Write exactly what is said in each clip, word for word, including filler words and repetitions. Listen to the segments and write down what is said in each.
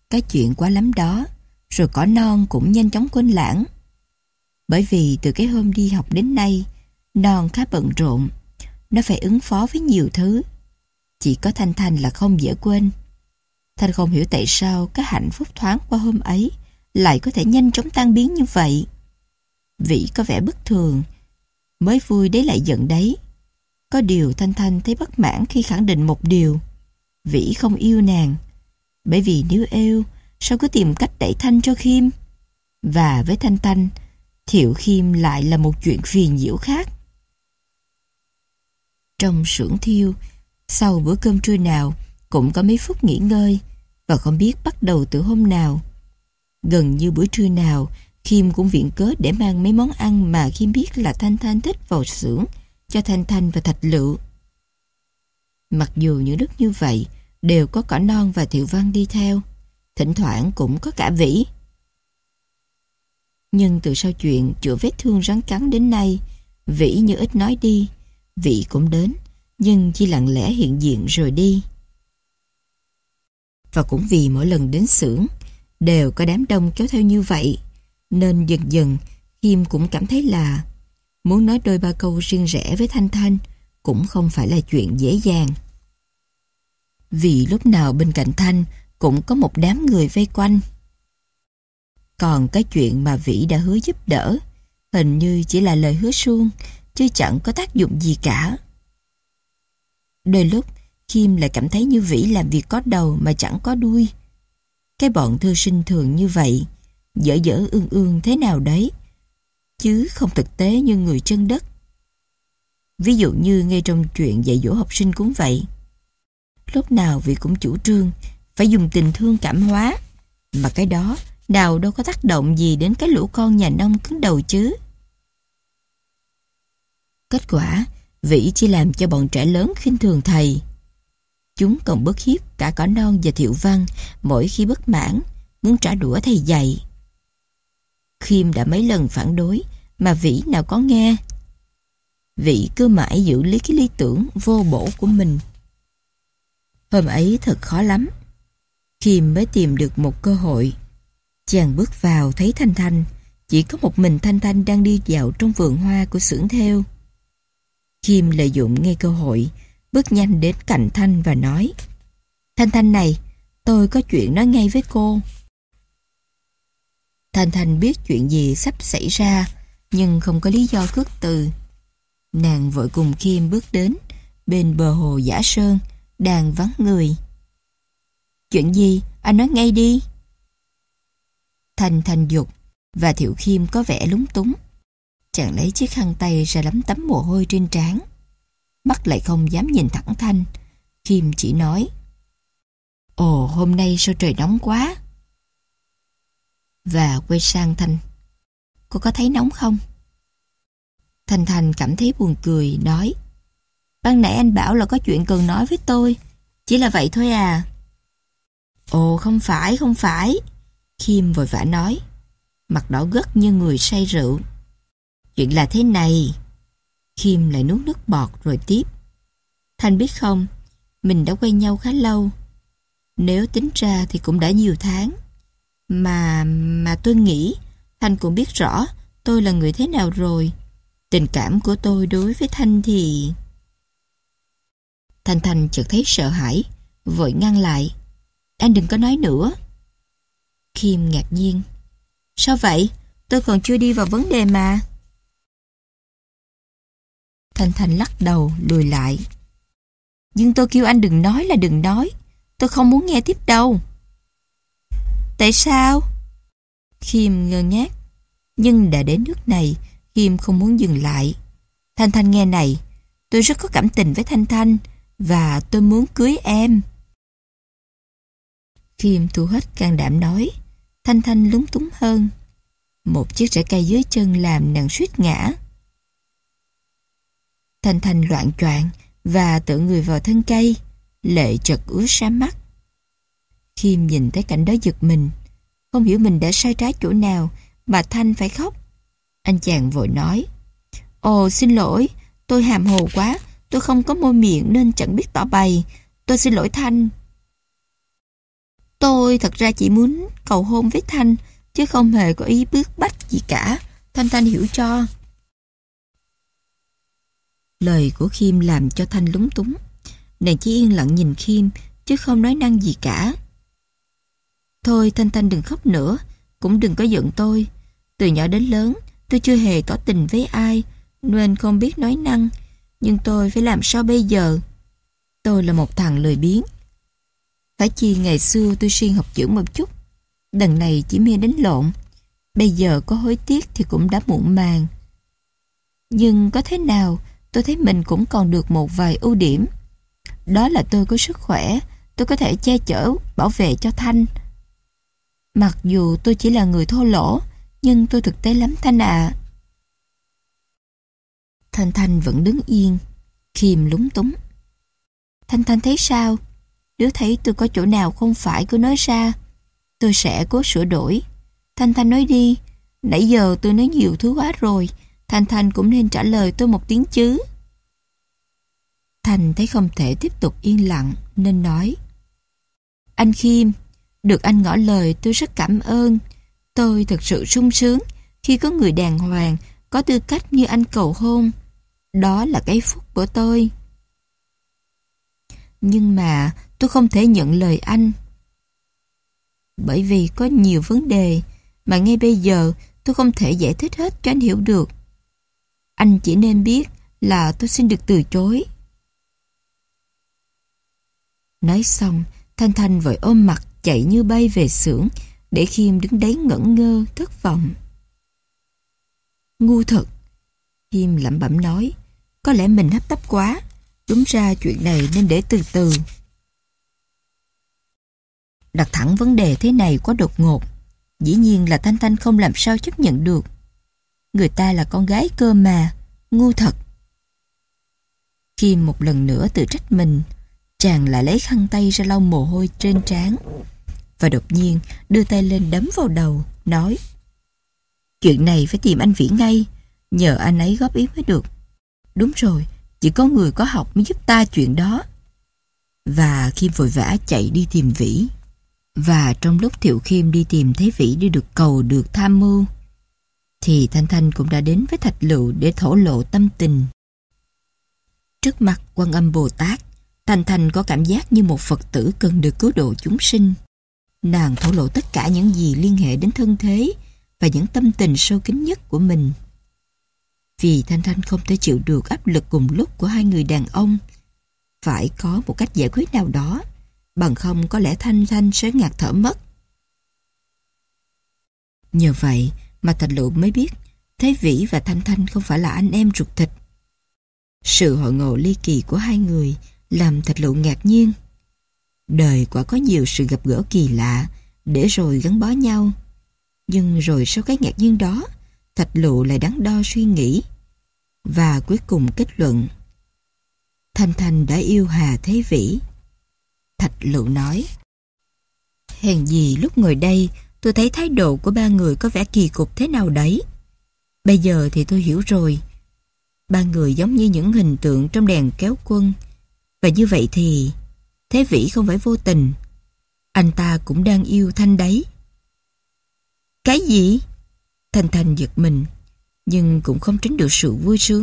Cái chuyện quá lắm đó, rồi cỏ non cũng nhanh chóng quên lãng. Bởi vì từ cái hôm đi học đến nay, non khá bận rộn. Nó phải ứng phó với nhiều thứ. Chỉ có Thanh Thanh là không dễ quên. Thanh không hiểu tại sao cái hạnh phúc thoáng qua hôm ấy lại có thể nhanh chóng tan biến như vậy. Vĩ có vẻ bất thường, mới vui đấy lại giận đấy. Có điều Thanh Thanh thấy bất mãn khi khẳng định một điều: Vĩ không yêu nàng. Bởi vì nếu yêu, sao cứ tìm cách đẩy Thanh cho Khiêm? Và với Thanh Thanh, Thiệu Khiêm lại là một chuyện phiền nhiễu khác. Trong xưởng thiêu, sau bữa cơm trưa nào cũng có mấy phút nghỉ ngơi, và không biết bắt đầu từ hôm nào. Gần như bữa trưa nào, Khiêm cũng viện cớ để mang mấy món ăn mà Khiêm biết là Thanh Thanh thích vào xưởng cho Thanh Thanh và Thạch Lựu. Mặc dù những lúc như vậy đều có cỏ non và Thiệu Văn đi theo, thỉnh thoảng cũng có cả Vĩ. Nhưng từ sau chuyện chữa vết thương rắn cắn đến nay, Vĩ như ít nói đi. Vĩ cũng đến, nhưng chỉ lặng lẽ hiện diện rồi đi. Và cũng vì mỗi lần đến xưởng đều có đám đông kéo theo như vậy, nên dần dần Khiêm cũng cảm thấy là muốn nói đôi ba câu riêng rẽ với Thanh Thanh cũng không phải là chuyện dễ dàng. Vì lúc nào bên cạnh Thanh cũng có một đám người vây quanh. Còn cái chuyện mà Vĩ đã hứa giúp đỡ hình như chỉ là lời hứa suông, chứ chẳng có tác dụng gì cả. Đôi lúc Khiêm lại cảm thấy như Vĩ làm việc có đầu mà chẳng có đuôi. Cái bọn thư sinh thường như vậy, dở dở ương ương thế nào đấy, chứ không thực tế như người chân đất. Ví dụ như ngay trong chuyện dạy dỗ học sinh cũng vậy. Lúc nào Vĩ cũng chủ trương phải dùng tình thương cảm hóa, mà cái đó nào đâu có tác động gì đến cái lũ con nhà nông cứng đầu chứ. Kết quả, Vĩ chỉ làm cho bọn trẻ lớn khinh thường thầy. Chúng còn bức hiếp cả cỏ non và Thiệu Văn mỗi khi bất mãn, muốn trả đũa thầy dạy. Khiêm đã mấy lần phản đối, mà Vĩ nào có nghe. Vĩ cứ mãi giữ lấy cái lý tưởng vô bổ của mình. Hôm ấy thật khó lắm. Khiêm mới tìm được một cơ hội. Chàng bước vào thấy Thanh Thanh, chỉ có một mình Thanh Thanh đang đi dạo trong vườn hoa của xưởng thêu. Khiêm lợi dụng ngay cơ hội, bước nhanh đến cạnh Thanh và nói: Thanh Thanh này, tôi có chuyện nói ngay với cô. Thanh Thanh biết chuyện gì sắp xảy ra, nhưng không có lý do khước từ. Nàng vội cùng Khiêm bước đến bên bờ hồ Giả Sơn, đang vắng người. Chuyện gì? Anh nói ngay đi. Thanh Thanh dục, và Thiệu Khiêm có vẻ lúng túng. Chàng lấy chiếc khăn tay ra lấm tấm mồ hôi trên trán. Mắt lại không dám nhìn thẳng Thanh. Khiêm chỉ nói: Ồ, hôm nay sao trời nóng quá. Và quay sang Thanh: Cô có thấy nóng không? Thanh Thanh cảm thấy buồn cười, nói: Ban nãy anh bảo là có chuyện cần nói với tôi, chỉ là vậy thôi à. Ồ, không phải, không phải. Khiêm vội vã nói, mặt đỏ gất như người say rượu. Chuyện là thế này. Khiêm lại nuốt nước bọt rồi tiếp: Thanh biết không, mình đã quen nhau khá lâu. Nếu tính ra thì cũng đã nhiều tháng. Mà mà tôi nghĩ Thanh cũng biết rõ tôi là người thế nào rồi. Tình cảm của tôi đối với Thanh thì... Thanh Thanh chợt thấy sợ hãi, vội ngăn lại: Anh đừng có nói nữa. Khiêm ngạc nhiên: Sao vậy? Tôi còn chưa đi vào vấn đề mà. Thanh Thanh lắc đầu lùi lại: Nhưng tôi kêu anh đừng nói là đừng nói. Tôi không muốn nghe tiếp đâu. Tại sao? Khiêm ngơ ngác. Nhưng đã đến nước này, Khiêm không muốn dừng lại. Thanh Thanh nghe này, tôi rất có cảm tình với Thanh Thanh, và tôi muốn cưới em. Khiêm thu hết can đảm nói. Thanh Thanh lúng túng hơn. Một chiếc rễ cây dưới chân làm nàng suýt ngã. Thanh Thanh loạng choạng và tựa người vào thân cây, lệ chợt ứa ra mắt. Khiêm nhìn thấy cảnh đó giật mình, không hiểu mình đã sai trái chỗ nào mà Thanh phải khóc. Anh chàng vội nói: Ồ, xin lỗi, tôi hàm hồ quá, tôi không có môi miệng nên chẳng biết tỏ bày. Tôi xin lỗi Thanh. Tôi Tôi thật ra chỉ muốn cầu hôn với Thanh, chứ không hề có ý bức bách gì cả. Thanh Thanh hiểu cho. Lời của Khiêm làm cho Thanh lúng túng. Nàng chỉ yên lặng nhìn Khiêm, chứ không nói năng gì cả. Thôi Thanh Thanh đừng khóc nữa, cũng đừng có giận tôi. Từ nhỏ đến lớn, tôi chưa hề tỏ tình với ai, nên không biết nói năng. Nhưng tôi phải làm sao bây giờ? Tôi là một thằng lười biếng. Phải chi ngày xưa tôi siêng học chữ một chút, đằng này chỉ mê đánh lộn. Bây giờ có hối tiếc thì cũng đã muộn màng. Nhưng có thế nào, tôi thấy mình cũng còn được một vài ưu điểm. Đó là tôi có sức khỏe, tôi có thể che chở, bảo vệ cho Thanh. Mặc dù tôi chỉ là người thô lỗ, nhưng tôi thực tế lắm Thanh ạ. À. Thanh Thanh vẫn đứng yên. Khiêm lúng túng. Thanh Thanh thấy sao? Nếu thấy tôi có chỗ nào không phải cứ nói ra, tôi sẽ cố sửa đổi. Thanh Thanh nói đi. Nãy giờ tôi nói nhiều thứ quá rồi, Thanh Thanh cũng nên trả lời tôi một tiếng chứ. Thanh thấy không thể tiếp tục yên lặng nên nói: Anh Khiêm, được anh ngỏ lời tôi rất cảm ơn. Tôi thật sự sung sướng khi có người đàng hoàng, có tư cách như anh cầu hôn. Đó là cái phúc của tôi. Nhưng mà tôi không thể nhận lời anh, bởi vì có nhiều vấn đề mà ngay bây giờ tôi không thể giải thích hết cho anh hiểu được. Anh chỉ nên biết là tôi xin được từ chối. Nói xong, Thanh Thanh vội ôm mặt chạy như bay về xưởng, để Khiêm đứng đấy ngẩn ngơ, thất vọng. Ngu thật, Khiêm lẩm bẩm nói. Có lẽ mình hấp tấp quá. Đúng ra chuyện này nên để từ từ. Đặt thẳng vấn đề thế này quá đột ngột. Dĩ nhiên là Thanh Thanh không làm sao chấp nhận được. Người ta là con gái cơ mà. Ngu thật. Khiêm một lần nữa tự trách mình, chàng lại lấy khăn tay ra lau mồ hôi trên trán, và đột nhiên đưa tay lên đấm vào đầu, nói: Chuyện này phải tìm anh Vĩ ngay, nhờ anh ấy góp ý mới được. Đúng rồi, chỉ có người có học mới giúp ta chuyện đó. Và Khiêm vội vã chạy đi tìm Vĩ. Và trong lúc Thiệu Khiêm đi tìm thấy Vĩ để được cầu được tham mưu, thì Thanh Thanh cũng đã đến với Thạch Lựu để thổ lộ tâm tình. Trước mặt Quan Âm Bồ Tát, Thanh Thanh có cảm giác như một Phật tử cần được cứu độ chúng sinh. Nàng thổ lộ tất cả những gì liên hệ đến thân thế và những tâm tình sâu kín nhất của mình. Vì Thanh Thanh không thể chịu được áp lực cùng lúc của hai người đàn ông. Phải có một cách giải quyết nào đó, bằng không có lẽ Thanh Thanh sẽ ngạt thở mất. Nhờ vậy mà Thạch Lựu mới biết Thế Vĩ và Thanh Thanh không phải là anh em ruột thịt. Sự hội ngộ ly kỳ của hai người làm Thạch Lựu ngạc nhiên. Đời quả có nhiều sự gặp gỡ kỳ lạ để rồi gắn bó nhau. Nhưng rồi sau cái ngạc nhiên đó, Thạch Lựu lại đắn đo suy nghĩ, và cuối cùng kết luận: Thanh Thanh đã yêu Hà Thế Vĩ. Thạch Lựu nói: Hèn gì lúc ngồi đây tôi thấy thái độ của ba người có vẻ kỳ cục thế nào đấy. Bây giờ thì tôi hiểu rồi. Ba người giống như những hình tượng trong đèn kéo quân. Và như vậy thì Thế Vĩ không phải vô tình. Anh ta cũng đang yêu Thanh đấy. Cái gì? Thanh Thanh giật mình, nhưng cũng không tránh được sự vui sướng.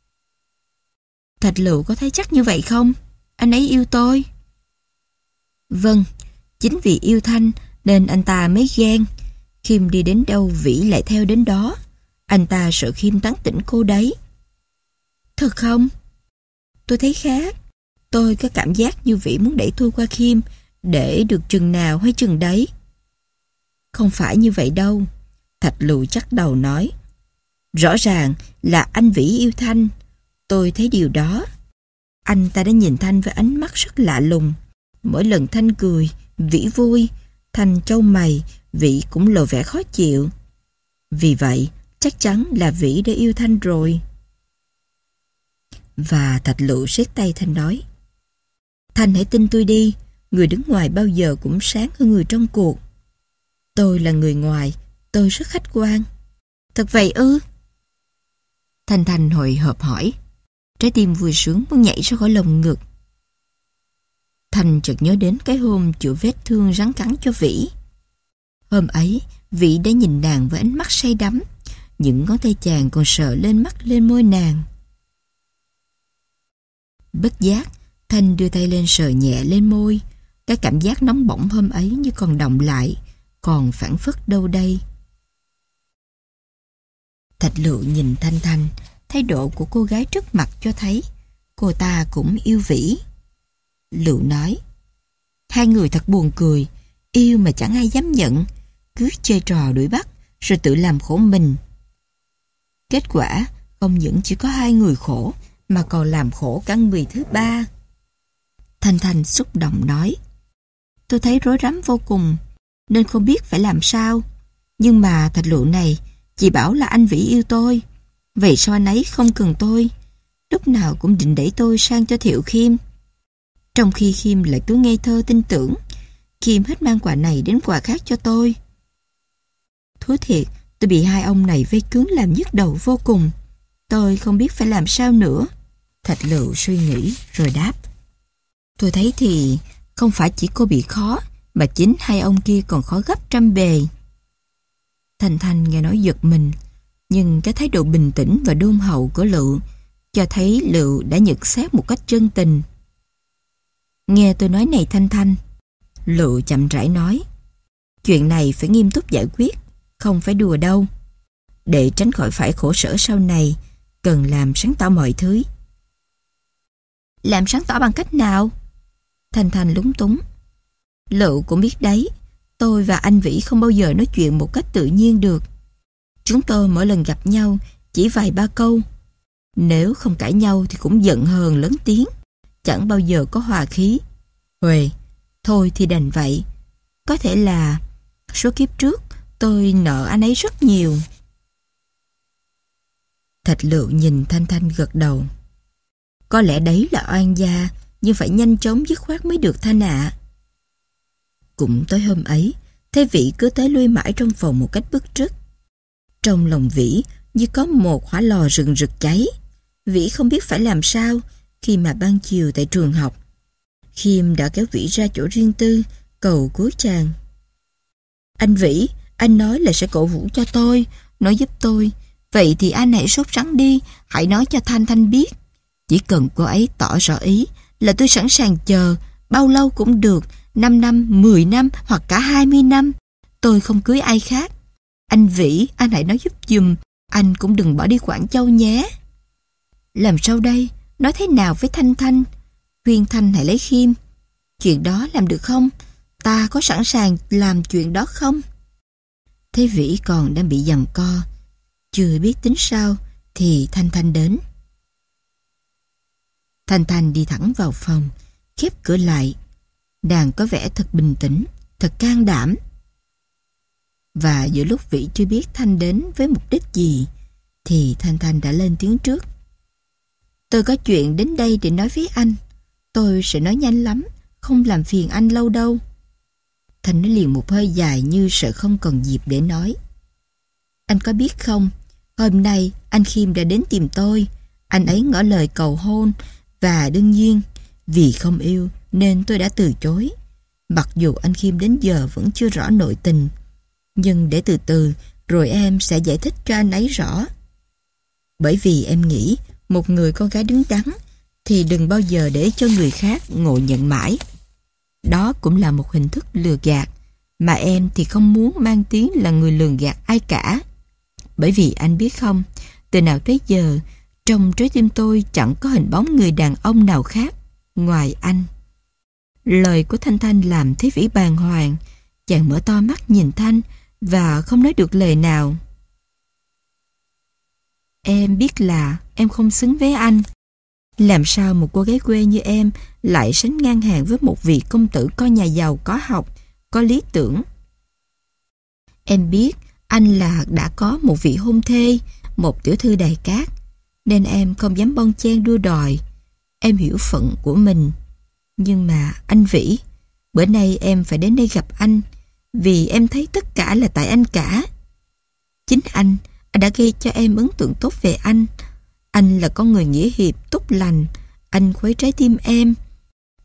Thạch Lựu có thấy chắc như vậy không? Anh ấy yêu tôi. Vâng, chính vì yêu Thanh nên anh ta mới ghen. Khiêm đi đến đâu Vĩ lại theo đến đó. Anh ta sợ Khiêm tán tỉnh cô đấy. Thật không? Tôi thấy khác. Tôi có cảm giác như Vĩ muốn đẩy tôi qua Khiêm, để được chừng nào hay chừng đấy. Không phải như vậy đâu. Thạch Lựu chắc đầu nói: Rõ ràng là anh Vĩ yêu Thanh. Tôi thấy điều đó. Anh ta đã nhìn Thanh với ánh mắt rất lạ lùng. Mỗi lần Thanh cười, Vĩ vui. Thanh chau mày, Vĩ cũng lộ vẻ khó chịu. Vì vậy, chắc chắn là Vĩ đã yêu Thanh rồi. Và Thạch Lựu siết tay Thanh nói: Thanh hãy tin tôi đi. Người đứng ngoài bao giờ cũng sáng hơn người trong cuộc. Tôi là người ngoài, tôi rất khách quan. Thật vậy ư? Thanh Thanh hồi hộp hỏi. Trái tim vui sướng muốn nhảy ra khỏi lồng ngực. Thành chợt nhớ đến cái hôm chữa vết thương rắn cắn cho Vĩ. Hôm ấy, Vĩ đã nhìn nàng với ánh mắt say đắm. Những ngón tay chàng còn sờ lên mắt lên môi nàng. Bất giác, Thanh đưa tay lên sờ nhẹ lên môi. Cái cảm giác nóng bỏng hôm ấy như còn đọng lại, còn phảng phất đâu đây. Thạch Lựu nhìn Thanh Thanh, thái độ của cô gái trước mặt cho thấy cô ta cũng yêu Vĩ. Lựu nói, hai người thật buồn cười, yêu mà chẳng ai dám nhận, cứ chơi trò đuổi bắt rồi tự làm khổ mình. Kết quả không những chỉ có hai người khổ mà còn làm khổ cả người thứ ba. Thanh Thanh xúc động nói, tôi thấy rối rắm vô cùng nên không biết phải làm sao. Nhưng mà Thạch Lựu này, chị bảo là anh Vĩ yêu tôi, vậy sao anh ấy không cần tôi? Lúc nào cũng định đẩy tôi sang cho Thiệu Khiêm, trong khi Khiêm lại cứ ngây thơ tin tưởng. Khiêm hết mang quà này đến quà khác cho tôi. Thú thiệt, tôi bị hai ông này vây cứng làm nhức đầu vô cùng. Tôi không biết phải làm sao nữa. Thạch Lựu suy nghĩ rồi đáp, tôi thấy thì không phải chỉ cô bị khó, mà chính hai ông kia còn khó gấp trăm bề. Thanh Thanh nghe nói giật mình, nhưng cái thái độ bình tĩnh và đôn hậu của Lựu cho thấy Lựu đã nhận xét một cách chân tình. Nghe tôi nói này Thanh Thanh, Lựu chậm rãi nói, chuyện này phải nghiêm túc giải quyết, không phải đùa đâu. Để tránh khỏi phải khổ sở sau này, cần làm sáng tỏ mọi thứ. Làm sáng tỏ bằng cách nào? Thanh Thanh lúng túng. Lựu cũng biết đấy, tôi và anh Vĩ không bao giờ nói chuyện một cách tự nhiên được. Chúng tôi mỗi lần gặp nhau chỉ vài ba câu. Nếu không cãi nhau thì cũng giận hờn lớn tiếng, chẳng bao giờ có hòa khí. Huề, thôi thì đành vậy. Có thể là số kiếp trước tôi nợ anh ấy rất nhiều. Thạch Lựu nhìn Thanh Thanh gật đầu. Có lẽ đấy là oan gia, nhưng phải nhanh chóng dứt khoát mới được Thanh ạ. Cũng tối hôm ấy, thấy Vĩ cứ tới lui mãi trong phòng một cách bức rứt. Trong lòng Vĩ như có một hỏa lò rừng rực cháy. Vĩ không biết phải làm sao khi mà ban chiều tại trường học, Khiêm đã kéo Vĩ ra chỗ riêng tư, cầu cứu chàng. Anh Vĩ, anh nói là sẽ cổ vũ cho tôi, nói giúp tôi. Vậy thì anh hãy sốt sắng đi, hãy nói cho Thanh Thanh biết. Chỉ cần cô ấy tỏ rõ ý là tôi sẵn sàng chờ, bao lâu cũng được, năm năm, mười năm hoặc cả hai mươi năm. Tôi không cưới ai khác. Anh Vĩ, anh hãy nói giúp giùm, anh cũng đừng bỏ đi Quảng Châu nhé. Làm sao đây? Nói thế nào với Thanh Thanh? Khuyên Thanh hãy lấy Khiêm. Chuyện đó làm được không? Ta có sẵn sàng làm chuyện đó không? Thế Vĩ còn đang bị giằng co, chưa biết tính sao, thì Thanh Thanh đến. Thanh Thanh đi thẳng vào phòng, khép cửa lại. Nàng có vẻ thật bình tĩnh, thật can đảm. Và giữa lúc Vĩ chưa biết Thanh đến với mục đích gì, thì Thanh Thanh đã lên tiếng trước. Tôi có chuyện đến đây để nói với anh. Tôi sẽ nói nhanh lắm, không làm phiền anh lâu đâu. Thanh nói liền một hơi dài như sợ không còn dịp để nói. Anh có biết không, hôm nay anh Khiêm đã đến tìm tôi. Anh ấy ngỏ lời cầu hôn, và đương nhiên vì không yêu nên tôi đã từ chối. Mặc dù anh Khiêm đến giờ vẫn chưa rõ nội tình, nhưng để từ từ rồi em sẽ giải thích cho anh ấy rõ. Bởi vì em nghĩ một người con gái đứng đắn thì đừng bao giờ để cho người khác ngộ nhận mãi. Đó cũng là một hình thức lừa gạt, mà em thì không muốn mang tiếng là người lường gạt ai cả. Bởi vì anh biết không, từ nào tới giờ trong trái tim tôi chẳng có hình bóng người đàn ông nào khác ngoài anh. Lời của Thanh Thanh làm Thế Vĩ bàng hoàng. Chàng mở to mắt nhìn Thanh và không nói được lời nào. Em biết là em không xứng với anh. Làm sao một cô gái quê như em lại sánh ngang hàng với một vị công tử có nhà giàu, có học, có lý tưởng. Em biết anh là đã có một vị hôn thê, một tiểu thư đài cát, nên em không dám bon chen đua đòi. Em hiểu phận của mình. Nhưng mà anh Vĩ, bữa nay em phải đến đây gặp anh vì em thấy tất cả là tại anh cả. Chính anh, anh đã gây cho em ấn tượng tốt về anh. Anh là con người nghĩa hiệp, tốt lành. Anh khuấy trái tim em.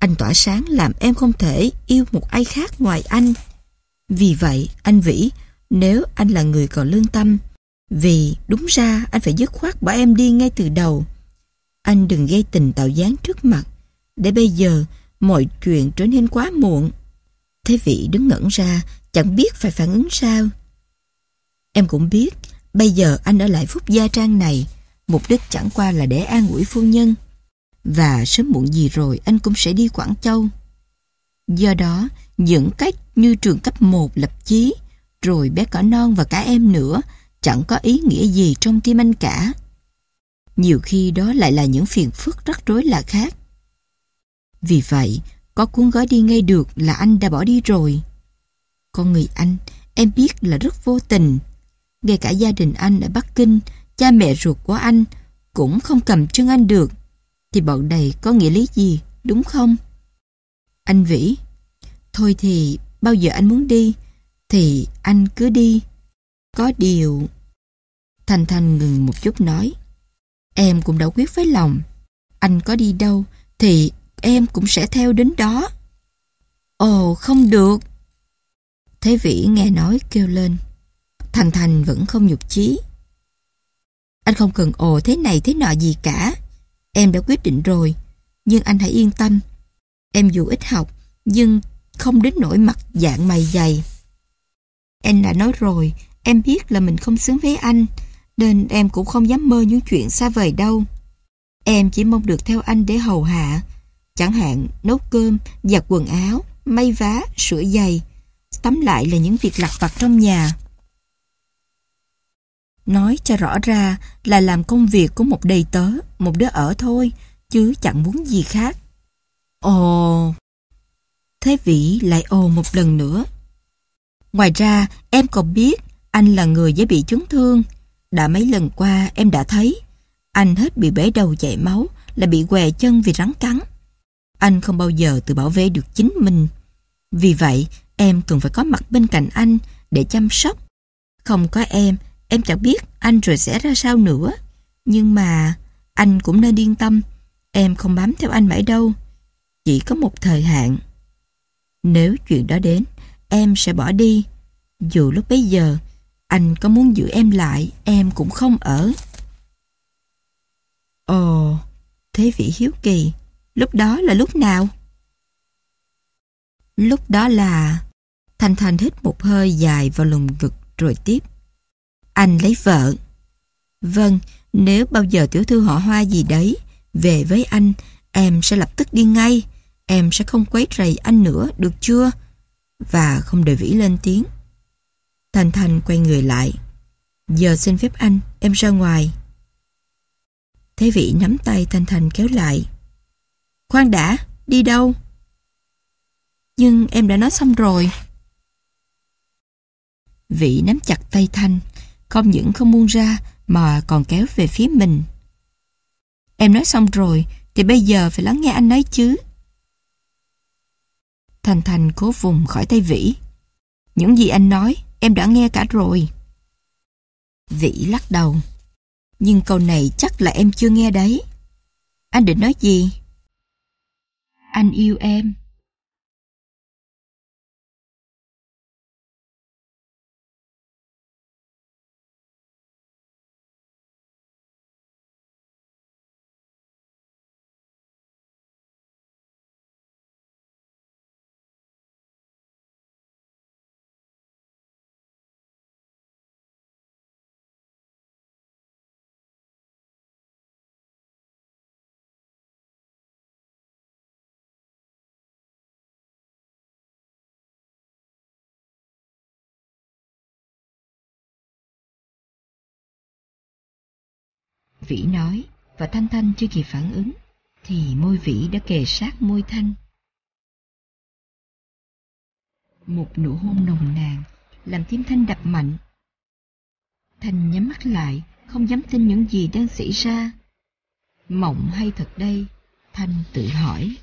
Anh tỏa sáng làm em không thể yêu một ai khác ngoài anh. Vì vậy, anh Vĩ, nếu anh là người còn lương tâm, vì đúng ra anh phải dứt khoát bỏ em đi ngay từ đầu. Anh đừng gây tình tạo dáng trước mặt, để bây giờ mọi chuyện trở nên quá muộn. Thế Vĩ đứng ngẩn ra, chẳng biết phải phản ứng sao. Em cũng biết, bây giờ anh ở lại Phúc Gia Trang này, mục đích chẳng qua là để an ủi phu nhân. Và sớm muộn gì rồi anh cũng sẽ đi Quảng Châu. Do đó, những cách như trường cấp một lập chí, rồi bé cỏ non và cả em nữa, chẳng có ý nghĩa gì trong tim anh cả. Nhiều khi đó lại là những phiền phức rắc rối là khác. Vì vậy, có cuốn gói đi ngay được là anh đã bỏ đi rồi. Con người anh, em biết là rất vô tình. Ngay cả gia đình anh ở Bắc Kinh, cha mẹ ruột của anh cũng không cầm chân anh được. Thì bọn này có nghĩa lý gì, đúng không? Anh Vĩ, thôi thì bao giờ anh muốn đi thì anh cứ đi. Có điều... Thanh Thanh ngừng một chút nói, em cũng đã quyết với lòng, anh có đi đâu thì em cũng sẽ theo đến đó. Ồ, không được. Thế Vĩ nghe nói kêu lên. Thanh Thanh vẫn không nhục chí. Anh không cần ồ thế này thế nọ gì cả. Em đã quyết định rồi. Nhưng anh hãy yên tâm. Em dù ít học, nhưng không đến nỗi mặt dạng mày dày. Em đã nói rồi, em biết là mình không xứng với anh, nên em cũng không dám mơ những chuyện xa vời đâu. Em chỉ mong được theo anh để hầu hạ. Chẳng hạn nấu cơm, giặt quần áo, may vá, sửa giày. Tóm lại là những việc lặt vặt trong nhà. Nói cho rõ ra là làm công việc của một đầy tớ, một đứa ở thôi, chứ chẳng muốn gì khác. Ồ... Thế Vĩ lại ồ một lần nữa. Ngoài ra, em còn biết anh là người dễ bị chấn thương. Đã mấy lần qua em đã thấy anh hết bị bể đầu chảy máu là bị què chân vì rắn cắn. Anh không bao giờ tự bảo vệ được chính mình. Vì vậy, em cần phải có mặt bên cạnh anh để chăm sóc. Không có em, em chẳng biết anh rồi sẽ ra sao nữa. Nhưng mà anh cũng nên yên tâm, em không bám theo anh mãi đâu. Chỉ có một thời hạn. Nếu chuyện đó đến, em sẽ bỏ đi. Dù lúc bấy giờ, anh có muốn giữ em lại, em cũng không ở. Ồ, Thế Vĩ hiếu kỳ. Lúc đó là lúc nào? Lúc đó là... Thanh Thanh hít một hơi dài vào lồng ngực rồi tiếp. Anh lấy vợ. Vâng, nếu bao giờ tiểu thư họ Hoa gì đấy về với anh, em sẽ lập tức đi ngay. Em sẽ không quấy rầy anh nữa, được chưa? Và không đợi Vĩ lên tiếng, Thanh Thanh quay người lại. Giờ xin phép anh, em ra ngoài. Thế Vĩ nắm tay Thanh Thanh kéo lại. Khoan đã, đi đâu? Nhưng em đã nói xong rồi. Vĩ nắm chặt tay Thanh, không những không buông ra mà còn kéo về phía mình. Em nói xong rồi thì bây giờ phải lắng nghe anh nói chứ. Thanh Thanh cố vùng khỏi tay Vĩ. Những gì anh nói em đã nghe cả rồi. Vĩ lắc đầu. Nhưng câu này chắc là em chưa nghe đấy. Anh định nói gì? Anh yêu em. Vĩ nói, và Thanh Thanh chưa kịp phản ứng thì môi Vĩ đã kề sát môi Thanh. Một nụ hôn nồng nàn làm tim Thanh đập mạnh. Thanh nhắm mắt lại, không dám tin những gì đang xảy ra. Mộng hay thật đây? Thanh tự hỏi.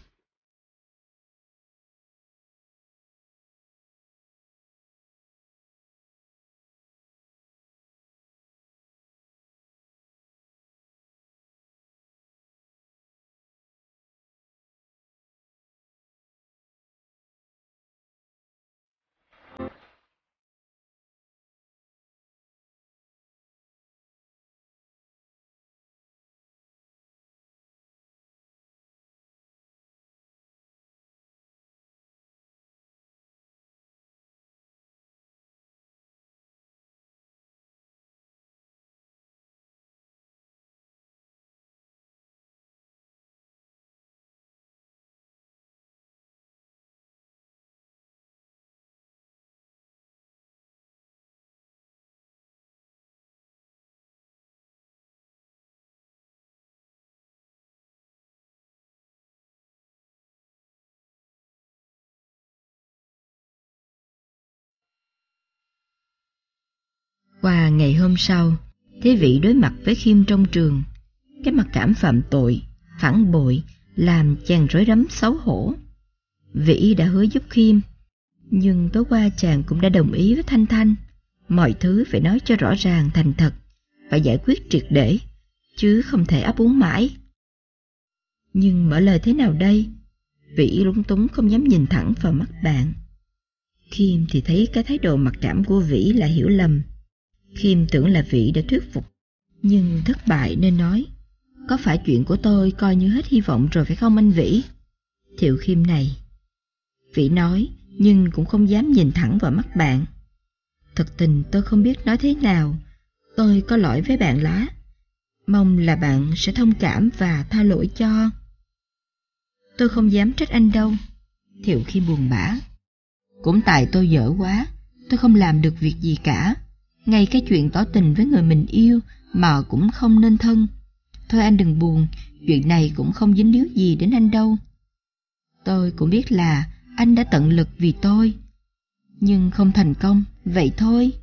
Qua ngày hôm sau, Thế Vĩ đối mặt với Khiêm trong trường. Cái mặc cảm phạm tội, phản bội làm chàng rối rắm xấu hổ. Vĩ đã hứa giúp Khiêm, nhưng tối qua chàng cũng đã đồng ý với Thanh Thanh. Mọi thứ phải nói cho rõ ràng thành thật, phải giải quyết triệt để, chứ không thể ấp úng mãi. Nhưng mở lời thế nào đây? Vĩ lúng túng không dám nhìn thẳng vào mắt bạn. Khiêm thì thấy cái thái độ mặc cảm của Vĩ là hiểu lầm. Khiêm tưởng là Vĩ đã thuyết phục, nhưng thất bại nên nói: có phải chuyện của tôi coi như hết hy vọng rồi phải không anh Vĩ? Thiệu Khiêm này. Vĩ nói, nhưng cũng không dám nhìn thẳng vào mắt bạn. Thật tình tôi không biết nói thế nào. Tôi có lỗi với bạn lá. Mong là bạn sẽ thông cảm và tha lỗi cho. Tôi không dám trách anh đâu. Thiệu Khiêm buồn bã. Cũng tại tôi dở quá, tôi không làm được việc gì cả. Ngay cái chuyện tỏ tình với người mình yêu mà cũng không nên thân. Thôi anh đừng buồn, chuyện này cũng không dính líu gì đến anh đâu. Tôi cũng biết là anh đã tận lực vì tôi, nhưng không thành công, vậy thôi.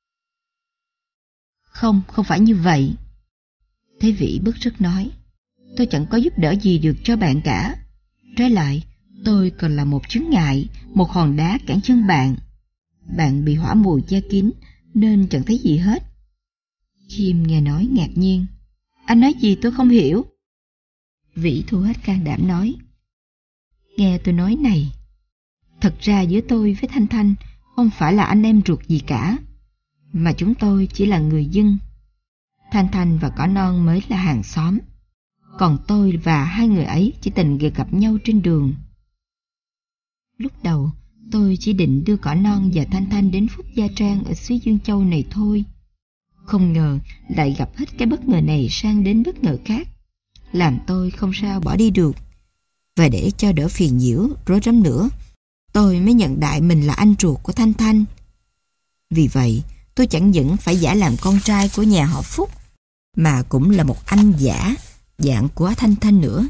Không, không phải như vậy. Thế Vĩ bức rứt nói, tôi chẳng có giúp đỡ gì được cho bạn cả. Trái lại, tôi còn là một chướng ngại, một hòn đá cản chân bạn. Bạn bị hỏa mùi che kín nên chẳng thấy gì hết. Khiêm nghe nói ngạc nhiên. Anh nói gì tôi không hiểu. Vĩ thu hết can đảm nói, nghe tôi nói này. Thật ra giữa tôi với Thanh Thanh không phải là anh em ruột gì cả, mà chúng tôi chỉ là người dân. Thanh Thanh và Cỏ Non mới là hàng xóm, còn tôi và hai người ấy chỉ tình cờ gặp nhau trên đường. Lúc đầu tôi chỉ định đưa Cỏ Non và Thanh Thanh đến Phúc Gia Trang ở xứ Dương Châu này thôi. Không ngờ lại gặp hết cái bất ngờ này sang đến bất ngờ khác, làm tôi không sao bỏ đi được. Và để cho đỡ phiền nhiễu, rối rắm nữa, tôi mới nhận đại mình là anh ruột của Thanh Thanh. Vì vậy, tôi chẳng những phải giả làm con trai của nhà họ Phúc, mà cũng là một anh giả, dạng của Thanh Thanh nữa.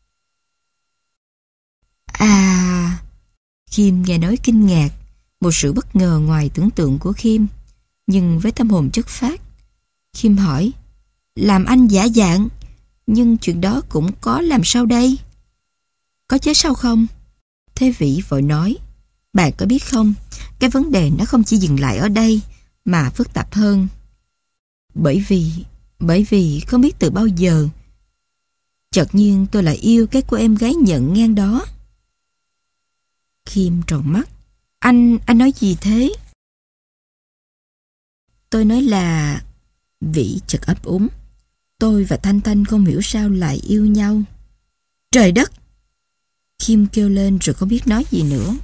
À... Khiêm nghe nói kinh ngạc, một sự bất ngờ ngoài tưởng tượng của Khiêm, nhưng với tâm hồn chất phác. Khiêm hỏi, làm anh giả dạng, nhưng chuyện đó cũng có làm sao đây? Có chứ sao không? Thế Vĩ vội nói, bạn có biết không, cái vấn đề nó không chỉ dừng lại ở đây, mà phức tạp hơn. Bởi vì, bởi vì không biết từ bao giờ, chợt nhiên tôi lại yêu cái cô em gái Nhận ngang đó. Khiêm tròn mắt. Anh, anh nói gì thế? Tôi nói là... Vĩ chợt ấp úng. Tôi và Thanh Thanh không hiểu sao lại yêu nhau. Trời đất! Khiêm kêu lên rồi không biết nói gì nữa.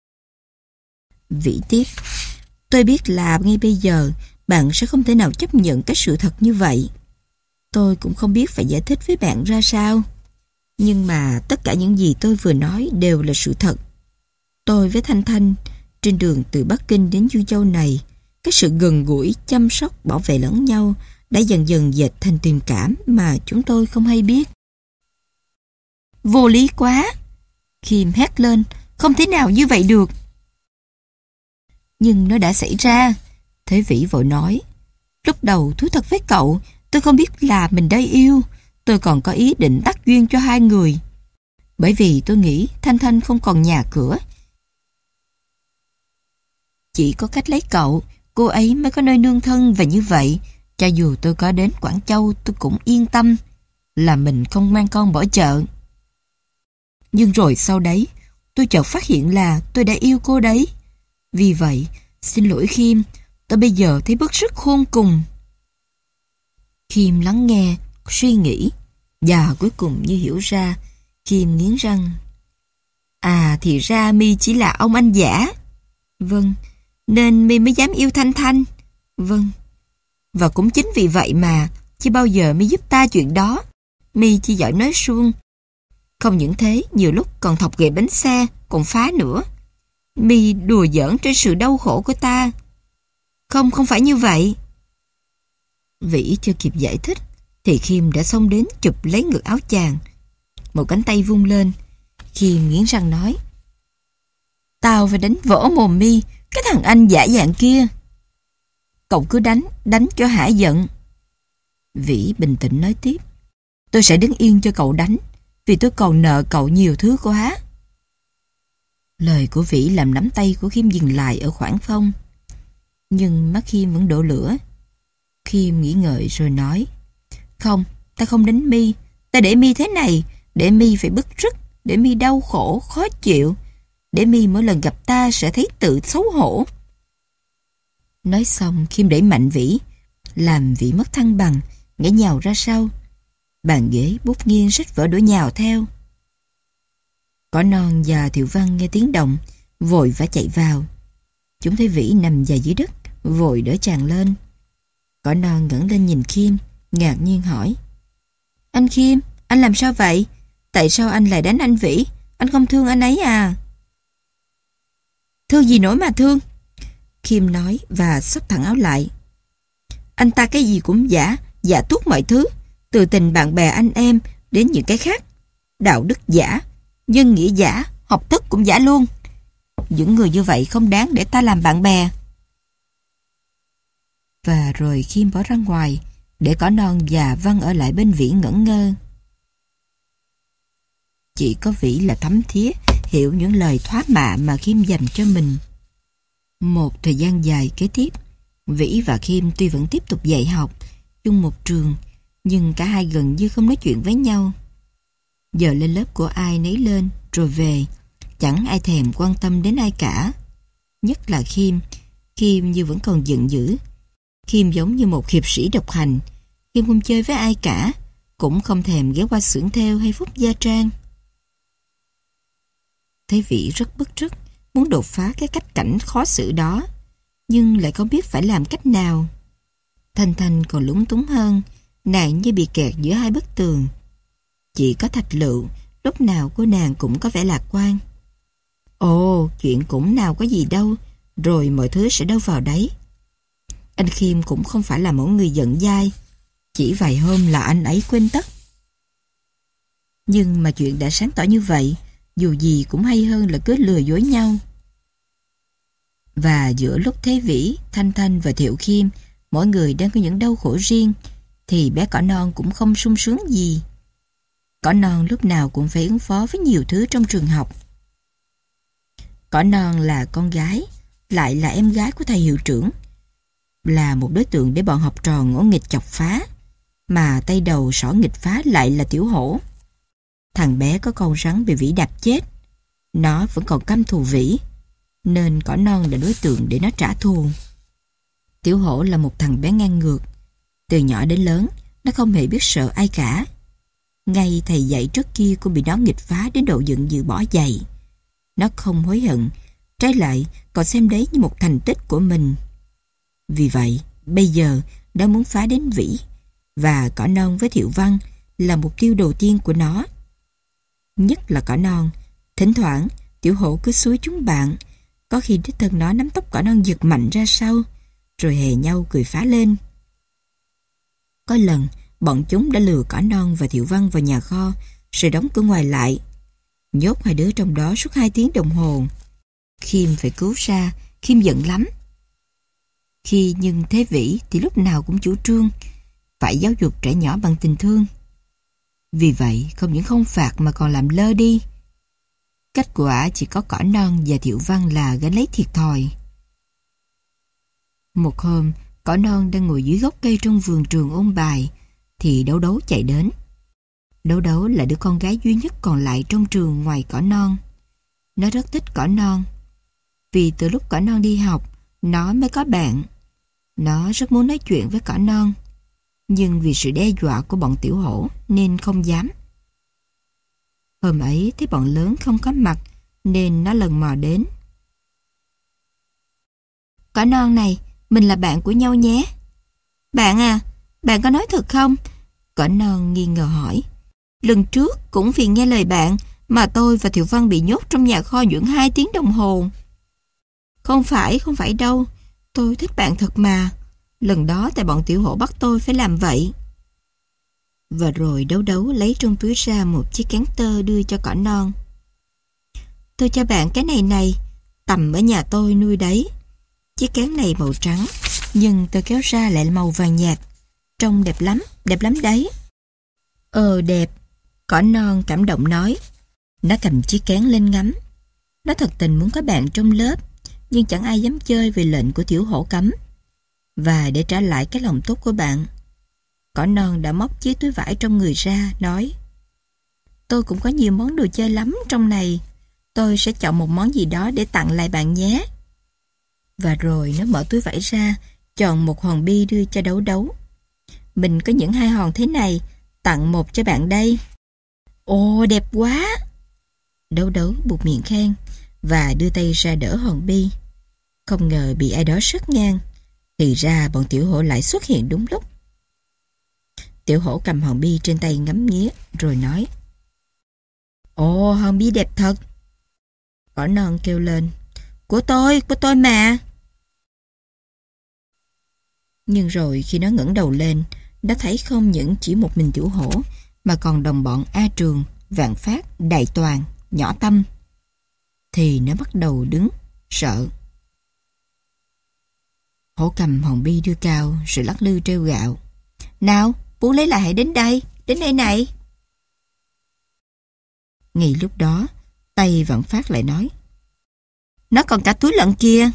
Vĩ tiếp. Tôi biết là ngay bây giờ bạn sẽ không thể nào chấp nhận cái sự thật như vậy. Tôi cũng không biết phải giải thích với bạn ra sao. Nhưng mà tất cả những gì tôi vừa nói đều là sự thật. Tôi với Thanh Thanh trên đường từ Bắc Kinh đến Dương Châu này, cái sự gần gũi, chăm sóc, bảo vệ lẫn nhau đã dần dần dệt thành tình cảm mà chúng tôi không hay biết. Vô lý quá! Khiêm hét lên, không thể nào như vậy được. Nhưng nó đã xảy ra. Thế Vĩ vội nói, lúc đầu thú thật với cậu, tôi không biết là mình đã yêu. Tôi còn có ý định tắc duyên cho hai người. Bởi vì tôi nghĩ Thanh Thanh không còn nhà cửa. Chỉ có cách lấy cậu, cô ấy mới có nơi nương thân, và như vậy, cho dù tôi có đến Quảng Châu tôi cũng yên tâm là mình không mang con bỏ chợ. Nhưng rồi sau đấy, tôi chợt phát hiện là tôi đã yêu cô đấy. Vì vậy, xin lỗi Khiêm, tôi bây giờ thấy bức rứt khôn cùng. Khiêm lắng nghe, suy nghĩ, và cuối cùng như hiểu ra, Khiêm nghiến răng. À, thì ra mi chỉ là ông anh giả. Vâng, nên mi mới dám yêu Thanh Thanh. Vâng, và cũng chính vì vậy mà chưa bao giờ mi giúp ta chuyện đó. Mi chỉ giỏi nói suông. Không những thế, nhiều lúc còn thọc ghệ bánh xe, còn phá nữa. Mi đùa giỡn trên sự đau khổ của ta. Không, không phải như vậy. Vĩ chưa kịp giải thích thì Khiêm đã xông đến chụp lấy ngực áo chàng. Một cánh tay vung lên, Khiêm nghiến răng nói, tao phải đánh vỡ mồm mi, cái thằng anh giả dạng kia. Cậu cứ đánh, đánh cho hả giận. Vĩ bình tĩnh nói tiếp. Tôi sẽ đứng yên cho cậu đánh, vì tôi còn nợ cậu nhiều thứ quá. Lời của Vĩ làm nắm tay của Khiêm dừng lại ở khoảng không. Nhưng mắt Khiêm vẫn đổ lửa. Khiêm nghĩ ngợi rồi nói. Không, ta không đánh My. Ta để My thế này, để My phải bứt rứt, để My đau khổ, khó chịu, để My mỗi lần gặp ta sẽ thấy tự xấu hổ. Nói xong Khiêm đẩy mạnh Vĩ, làm Vĩ mất thăng bằng, ngã nhào ra sau. Bàn ghế bút nghiêng, sách vở đổ nhào theo. Cỏ Non và Thiệu Văn nghe tiếng động, vội vã chạy vào. Chúng thấy Vĩ nằm dài dưới đất, vội đỡ chàng lên. Cỏ Non ngẩng lên nhìn Khiêm, ngạc nhiên hỏi. Anh Khiêm, anh làm sao vậy? Tại sao anh lại đánh anh Vĩ? Anh không thương anh ấy à? Thương gì nổi mà thương, Khiêm nói và xốc thẳng áo lại. Anh ta cái gì cũng giả, giả tuốt mọi thứ, từ tình bạn bè anh em đến những cái khác. Đạo đức giả, nhân nghĩa giả, học thức cũng giả luôn. Những người như vậy không đáng để ta làm bạn bè. Và rồi Khiêm bỏ ra ngoài, để Cỏ Non và Văn ở lại bên Vĩ ngẩn ngơ. Chỉ có Vĩ là thấm thía hiểu những lời thoá mạ mà Khiêm dành cho mình. Một thời gian dài kế tiếp, Vĩ và Khiêm tuy vẫn tiếp tục dạy học chung một trường, nhưng cả hai gần như không nói chuyện với nhau. Giờ lên lớp của ai nấy lên rồi về, chẳng ai thèm quan tâm đến ai cả. Nhất là Khiêm. Khiêm như vẫn còn giận dữ. Khiêm giống như một hiệp sĩ độc hành. Khiêm không chơi với ai cả, cũng không thèm ghé qua xưởng thêu hay Phúc Gia Trang. Thấy Vĩ rất bức rứt, muốn đột phá cái cách cảnh khó xử đó, nhưng lại không biết phải làm cách nào. Thanh Thanh còn lúng túng hơn, nàng như bị kẹt giữa hai bức tường. Chỉ có Thạch Lựu, lúc nào cô nàng cũng có vẻ lạc quan. Ồ, chuyện cũng nào có gì đâu, rồi mọi thứ sẽ đâu vào đấy. Anh Khiêm cũng không phải là mẫu người giận dai, chỉ vài hôm là anh ấy quên tất. Nhưng mà chuyện đã sáng tỏ như vậy, dù gì cũng hay hơn là cứ lừa dối nhau. Và giữa lúc Thế Vĩ, Thanh Thanh và Thiệu Khiêm mỗi người đang có những đau khổ riêng, thì bé Cỏ Non cũng không sung sướng gì. Cỏ Non lúc nào cũng phải ứng phó với nhiều thứ trong trường học. Cỏ Non là con gái, lại là em gái của thầy hiệu trưởng, là một đối tượng để bọn học trò ngỗ nghịch chọc phá, mà tay đầu sỏ nghịch phá lại là Tiểu Hổ. Thằng bé có con rắn bị Vĩ đạp chết, nó vẫn còn căm thù Vĩ, nên Cỏ Non là đối tượng để nó trả thù. Tiểu Hổ là một thằng bé ngang ngược. Từ nhỏ đến lớn, nó không hề biết sợ ai cả. Ngay thầy dạy trước kia cũng bị nó nghịch phá đến độ giận dữ bỏ dạy. Nó không hối hận, trái lại còn xem đấy như một thành tích của mình. Vì vậy, bây giờ nó muốn phá đến Vĩ, và Cỏ Non với Thiệu Văn là mục tiêu đầu tiên của nó. Nhất là Cỏ Non, thỉnh thoảng Tiểu Hổ cứ xúi chúng bạn, có khi đích thân nó nắm tóc Cỏ Non giật mạnh ra sau, rồi hè nhau cười phá lên. Có lần, bọn chúng đã lừa Cỏ Non và Thiệu Văn vào nhà kho, rồi đóng cửa ngoài lại, nhốt hai đứa trong đó suốt hai tiếng đồng hồ. Khiêm phải cứu ra, Khiêm giận lắm. Khi nhưng Thế Vĩ thì lúc nào cũng chủ trương phải giáo dục trẻ nhỏ bằng tình thương. Vì vậy, không những không phạt mà còn làm lơ đi. Kết quả chỉ có Cỏ Non và Thiệu Văn là gánh lấy thiệt thòi. Một hôm, Cỏ Non đang ngồi dưới gốc cây trong vườn trường ôn bài, thì Đấu Đấu chạy đến. Đấu Đấu là đứa con gái duy nhất còn lại trong trường ngoài Cỏ Non. Nó rất thích Cỏ Non, vì từ lúc Cỏ Non đi học, nó mới có bạn. Nó rất muốn nói chuyện với Cỏ Non, nhưng vì sự đe dọa của bọn Tiểu Hổ nên không dám. Hôm ấy thấy bọn lớn không có mặt nên nó lần mò đến. Cỏ Non này, mình là bạn của nhau nhé. Bạn à, bạn có nói thật không? Cỏ Non nghi ngờ hỏi. Lần trước cũng vì nghe lời bạn mà tôi và Thiệu Văn bị nhốt trong nhà kho dưỡng hai tiếng đồng hồ. Không phải, không phải đâu. Tôi thích bạn thật mà. Lần đó tại bọn Tiểu Hổ bắt tôi phải làm vậy. Và rồi Đấu Đấu lấy trong túi ra một chiếc cán tơ đưa cho Cỏ Non. Tôi cho bạn cái này này, tầm ở nhà tôi nuôi đấy. Chiếc cán này màu trắng, nhưng tờ kéo ra lại là màu vàng nhạt. Trông đẹp lắm, đẹp lắm đấy. Ờ đẹp, cỏ non cảm động nói. Nó cầm chiếc kén lên ngắm. Nó thật tình muốn có bạn trong lớp, nhưng chẳng ai dám chơi vì lệnh của tiểu hổ cấm. Và để trả lại cái lòng tốt của bạn, cỏ non đã móc chiếc túi vải trong người ra, nói: Tôi cũng có nhiều món đồ chơi lắm trong này. Tôi sẽ chọn một món gì đó để tặng lại bạn nhé. Và rồi nó mở túi vải ra, chọn một hòn bi đưa cho Đấu Đấu. Mình có những hai hòn thế này, tặng một cho bạn đây. Ồ, đẹp quá! Đấu Đấu buột miệng khen và đưa tay ra đỡ hòn bi. Không ngờ bị ai đó sất ngang. Thì ra bọn tiểu hổ lại xuất hiện đúng lúc. Tiểu hổ cầm hòn bi trên tay ngắm nghía rồi nói: Ồ, hòn bi đẹp thật. Cỏ non kêu lên: Của tôi, của tôi mà. Nhưng rồi khi nó ngẩng đầu lên, nó thấy không những chỉ một mình tiểu hổ, mà còn đồng bọn A Trường, Vạn Phát, Đại Toàn, Nhỏ Tâm. Thì nó bắt đầu đứng, sợ. Hổ cầm hòn bi đưa cao rồi lắc lư trêu gạo: Nào, muốn lấy lại hãy đến đây, đến đây này. Ngay lúc đó, tay Vạn Phát lại nói: Nó còn cả túi lận kia.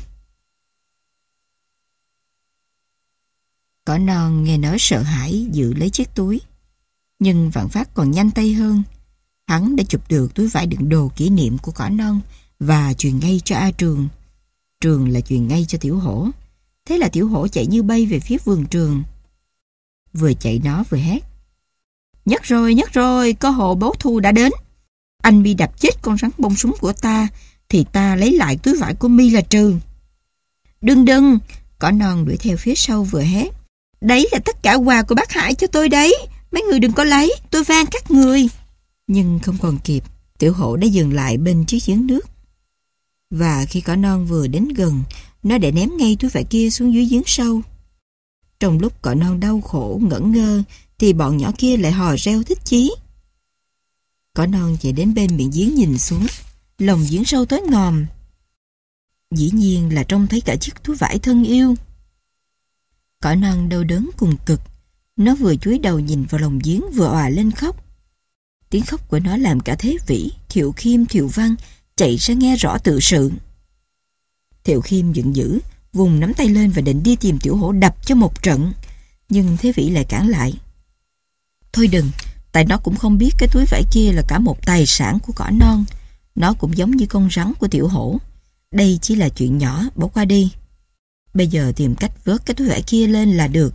Cỏ non nghe nói sợ hãi giữ lấy chiếc túi. Nhưng Vạn Phát còn nhanh tay hơn. Hắn đã chụp được túi vải đựng đồ kỷ niệm của cỏ non và truyền ngay cho A Trường. Trường là truyền ngay cho tiểu hổ. Thế là tiểu hổ chạy như bay về phía vườn trường. Vừa chạy nó vừa hét: Nhất rồi, nhất rồi, cơ hội báo thù đã đến. Anh Mi đập chết con rắn bông súng của ta, thì ta lấy lại túi vải của Mi là trừ. Đừng đừng, cỏ non đuổi theo phía sau vừa hét: Đấy là tất cả quà của bác Hải cho tôi đấy. Mấy người đừng có lấy, tôi van các người. Nhưng không còn kịp, tiểu hổ đã dừng lại bên chiếc giếng nước. Và khi cỏ non vừa đến gần, nó đã ném ngay túi vải kia xuống dưới giếng sâu. Trong lúc cỏ non đau khổ ngẩn ngơ, thì bọn nhỏ kia lại hò reo thích chí. Cỏ non chạy đến bên miệng giếng nhìn xuống, lòng giếng sâu tới ngòm. Dĩ nhiên là trông thấy cả chiếc túi vải thân yêu. Cỏ non đau đớn cùng cực. Nó vừa chúi đầu nhìn vào lòng giếng vừa òa lên khóc. Tiếng khóc của nó làm cả Thế Vĩ, Thiệu Khiêm, Thiệu Văn chạy ra nghe rõ tự sự. Thiệu Khiêm giận dữ, vùng nắm tay lên và định đi tìm tiểu hổ đập cho một trận. Nhưng Thế Vĩ lại cản lại: Thôi đừng, tại nó cũng không biết cái túi vải kia là cả một tài sản của cỏ non. Nó cũng giống như con rắn của tiểu hổ. Đây chỉ là chuyện nhỏ, bỏ qua đi. Bây giờ tìm cách vớt cái túi vải kia lên là được.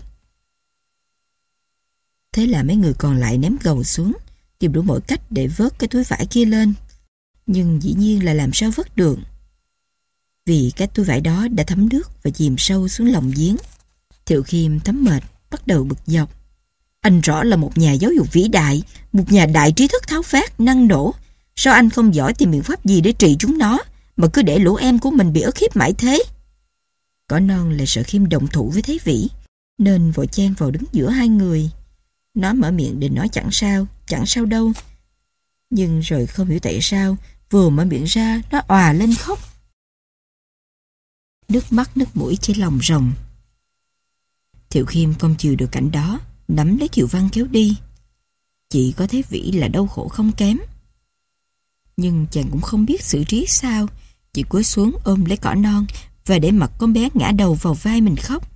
Thế là mấy người còn lại ném gầu xuống, tìm đủ mọi cách để vớt cái túi vải kia lên. Nhưng dĩ nhiên là làm sao vớt được, vì cái túi vải đó đã thấm nước và chìm sâu xuống lòng giếng. Thiệu Khiêm thấm mệt, bắt đầu bực dọc: Anh rõ là một nhà giáo dục vĩ đại, một nhà đại trí thức tháo vát, năng nổ. Sao anh không giỏi tìm biện pháp gì để trị chúng nó, mà cứ để lũ em của mình bị ức hiếp mãi thế? Cỏ non lại sợ Khiêm động thủ với Thế Vĩ, nên vội chen vào đứng giữa hai người. Nó mở miệng định nói chẳng sao, chẳng sao đâu. Nhưng rồi không hiểu tại sao, vừa mở miệng ra, nó òa lên khóc. Nước mắt nước mũi chảy lòng ròng. Thiệu Khiêm không chịu được cảnh đó, nắm lấy Thiệu Văn kéo đi. Chỉ có Thế Vĩ là đau khổ không kém. Nhưng chàng cũng không biết xử trí sao, chỉ cúi xuống ôm lấy cỏ non và để mặc con bé ngã đầu vào vai mình khóc.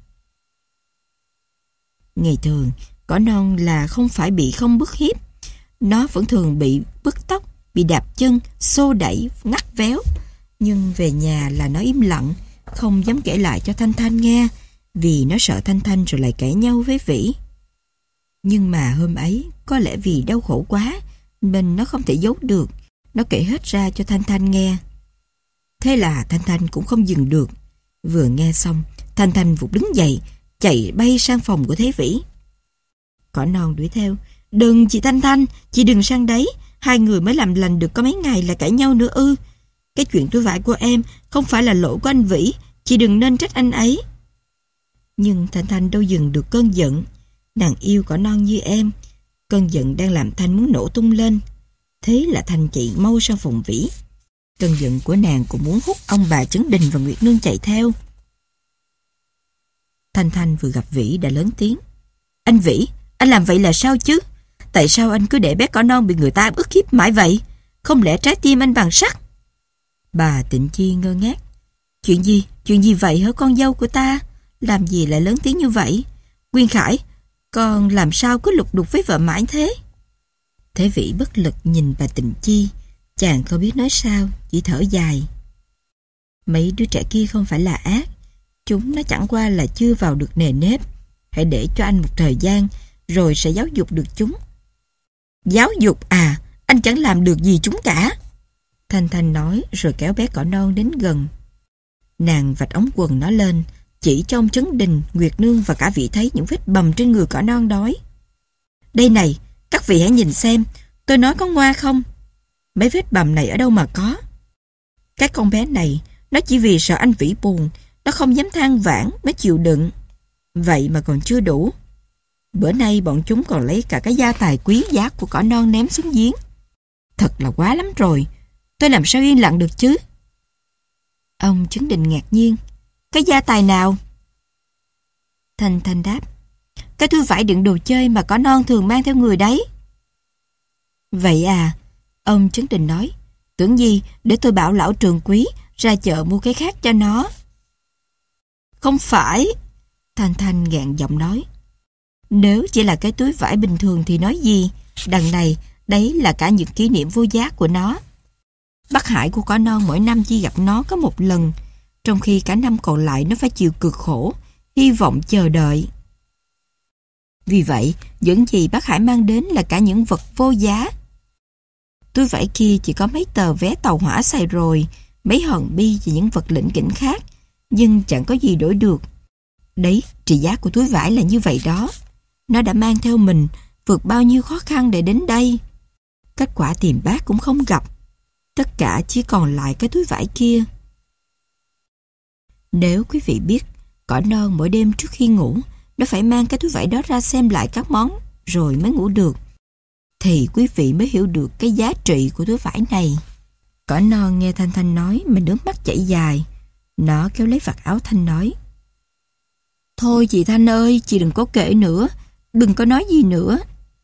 Ngày thường, cỏ non là không phải bị không bức hiếp. Nó vẫn thường bị bứt tóc, bị đạp chân, xô đẩy, ngắt véo. Nhưng về nhà là nó im lặng, không dám kể lại cho Thanh Thanh nghe, vì nó sợ Thanh Thanh rồi lại cãi nhau với Vĩ. Nhưng mà hôm ấy, có lẽ vì đau khổ quá, nên nó không thể giấu được. Nó kể hết ra cho Thanh Thanh nghe. Thế là Thanh Thanh cũng không dừng được. Vừa nghe xong, Thanh Thanh vụt đứng dậy, chạy bay sang phòng của Thế Vĩ. Cỏ non đuổi theo: Đừng chị Thanh Thanh, chị đừng sang đấy. Hai người mới làm lành được có mấy ngày là cãi nhau nữa ư? Cái chuyện túi vải của em không phải là lỗi của anh Vĩ, chị đừng nên trách anh ấy. Nhưng Thanh Thanh đâu dừng được cơn giận. Nàng yêu cỏ non như em. Cơn giận đang làm Thanh muốn nổ tung lên. Thế là Thanh chạy mau sang phòng Vĩ. Cơn giận của nàng cũng muốn hút ông bà Trấn Đình và Nguyệt Nương chạy theo. Thanh Thanh vừa gặp Vĩ đã lớn tiếng. Anh Vĩ, anh làm vậy là sao chứ? Tại sao anh cứ để bé cỏ non bị người ta ức hiếp mãi vậy? Không lẽ trái tim anh bằng sắt? Bà Tịnh Chi ngơ ngác. Chuyện gì? Chuyện gì vậy hả con dâu của ta? Làm gì lại lớn tiếng như vậy? Nguyên Khải, con làm sao cứ lục đục với vợ mãi thế? Thế Vĩ bất lực nhìn bà Tịnh Chi. Chàng không biết nói sao, chỉ thở dài. Mấy đứa trẻ kia không phải là ác. Chúng nó chẳng qua là chưa vào được nề nếp. Hãy để cho anh một thời gian, rồi sẽ giáo dục được chúng. Giáo dục à? Anh chẳng làm được gì chúng cả. Thanh Thanh nói rồi kéo bé cỏ non đến gần. Nàng vạch ống quần nó lên, chỉ cho ông Trấn Đình, Nguyệt Nương và cả vị thấy những vết bầm trên người cỏ non đói. Đây này, các vị hãy nhìn xem, tôi nói có ngoa không? Mấy vết bầm này ở đâu mà có? Cái con bé này, nó chỉ vì sợ anh Vĩ buồn, nó không dám than vãn mới chịu đựng. Vậy mà còn chưa đủ. Bữa nay bọn chúng còn lấy cả cái gia tài quý giá của cỏ non ném xuống giếng. Thật là quá lắm rồi. Tôi làm sao yên lặng được chứ? Ông Trấn Đình ngạc nhiên. Cái gia tài nào? Thanh Thanh đáp. Cái túi vải đựng đồ chơi mà cỏ non thường mang theo người đấy. Vậy à? Ông Trấn Đình nói. Tưởng gì để tôi bảo lão Trường Quý ra chợ mua cái khác cho nó. Không phải. Thanh Thanh gạn giọng nói. Nếu chỉ là cái túi vải bình thường thì nói gì? Đằng này, đấy là cả những kỷ niệm vô giá của nó. Bác Hải của cỏ non mỗi năm chỉ gặp nó có một lần, trong khi cả năm còn lại nó phải chịu cực khổ, hy vọng chờ đợi. Vì vậy, những gì bác Hải mang đến là cả những vật vô giá. Túi vải kia chỉ có mấy tờ vé tàu hỏa xài rồi, mấy hòn bi và những vật lỉnh kỉnh khác, nhưng chẳng có gì đổi được. Đấy, trị giá của túi vải là như vậy đó. Nó đã mang theo mình vượt bao nhiêu khó khăn để đến đây. Kết quả tìm bác cũng không gặp. Tất cả chỉ còn lại cái túi vải kia. Nếu quý vị biết, cỏ non mỗi đêm trước khi ngủ, nó phải mang cái túi vải đó ra xem lại các món, rồi mới ngủ được, thì quý vị mới hiểu được cái giá trị của túi vải này. Cỏ non nghe Thanh Thanh nói mà nước mắt chảy dài. Nó kéo lấy vạt áo Thanh nói. Thôi chị Thanh ơi, chị đừng có kể nữa, đừng có nói gì nữa.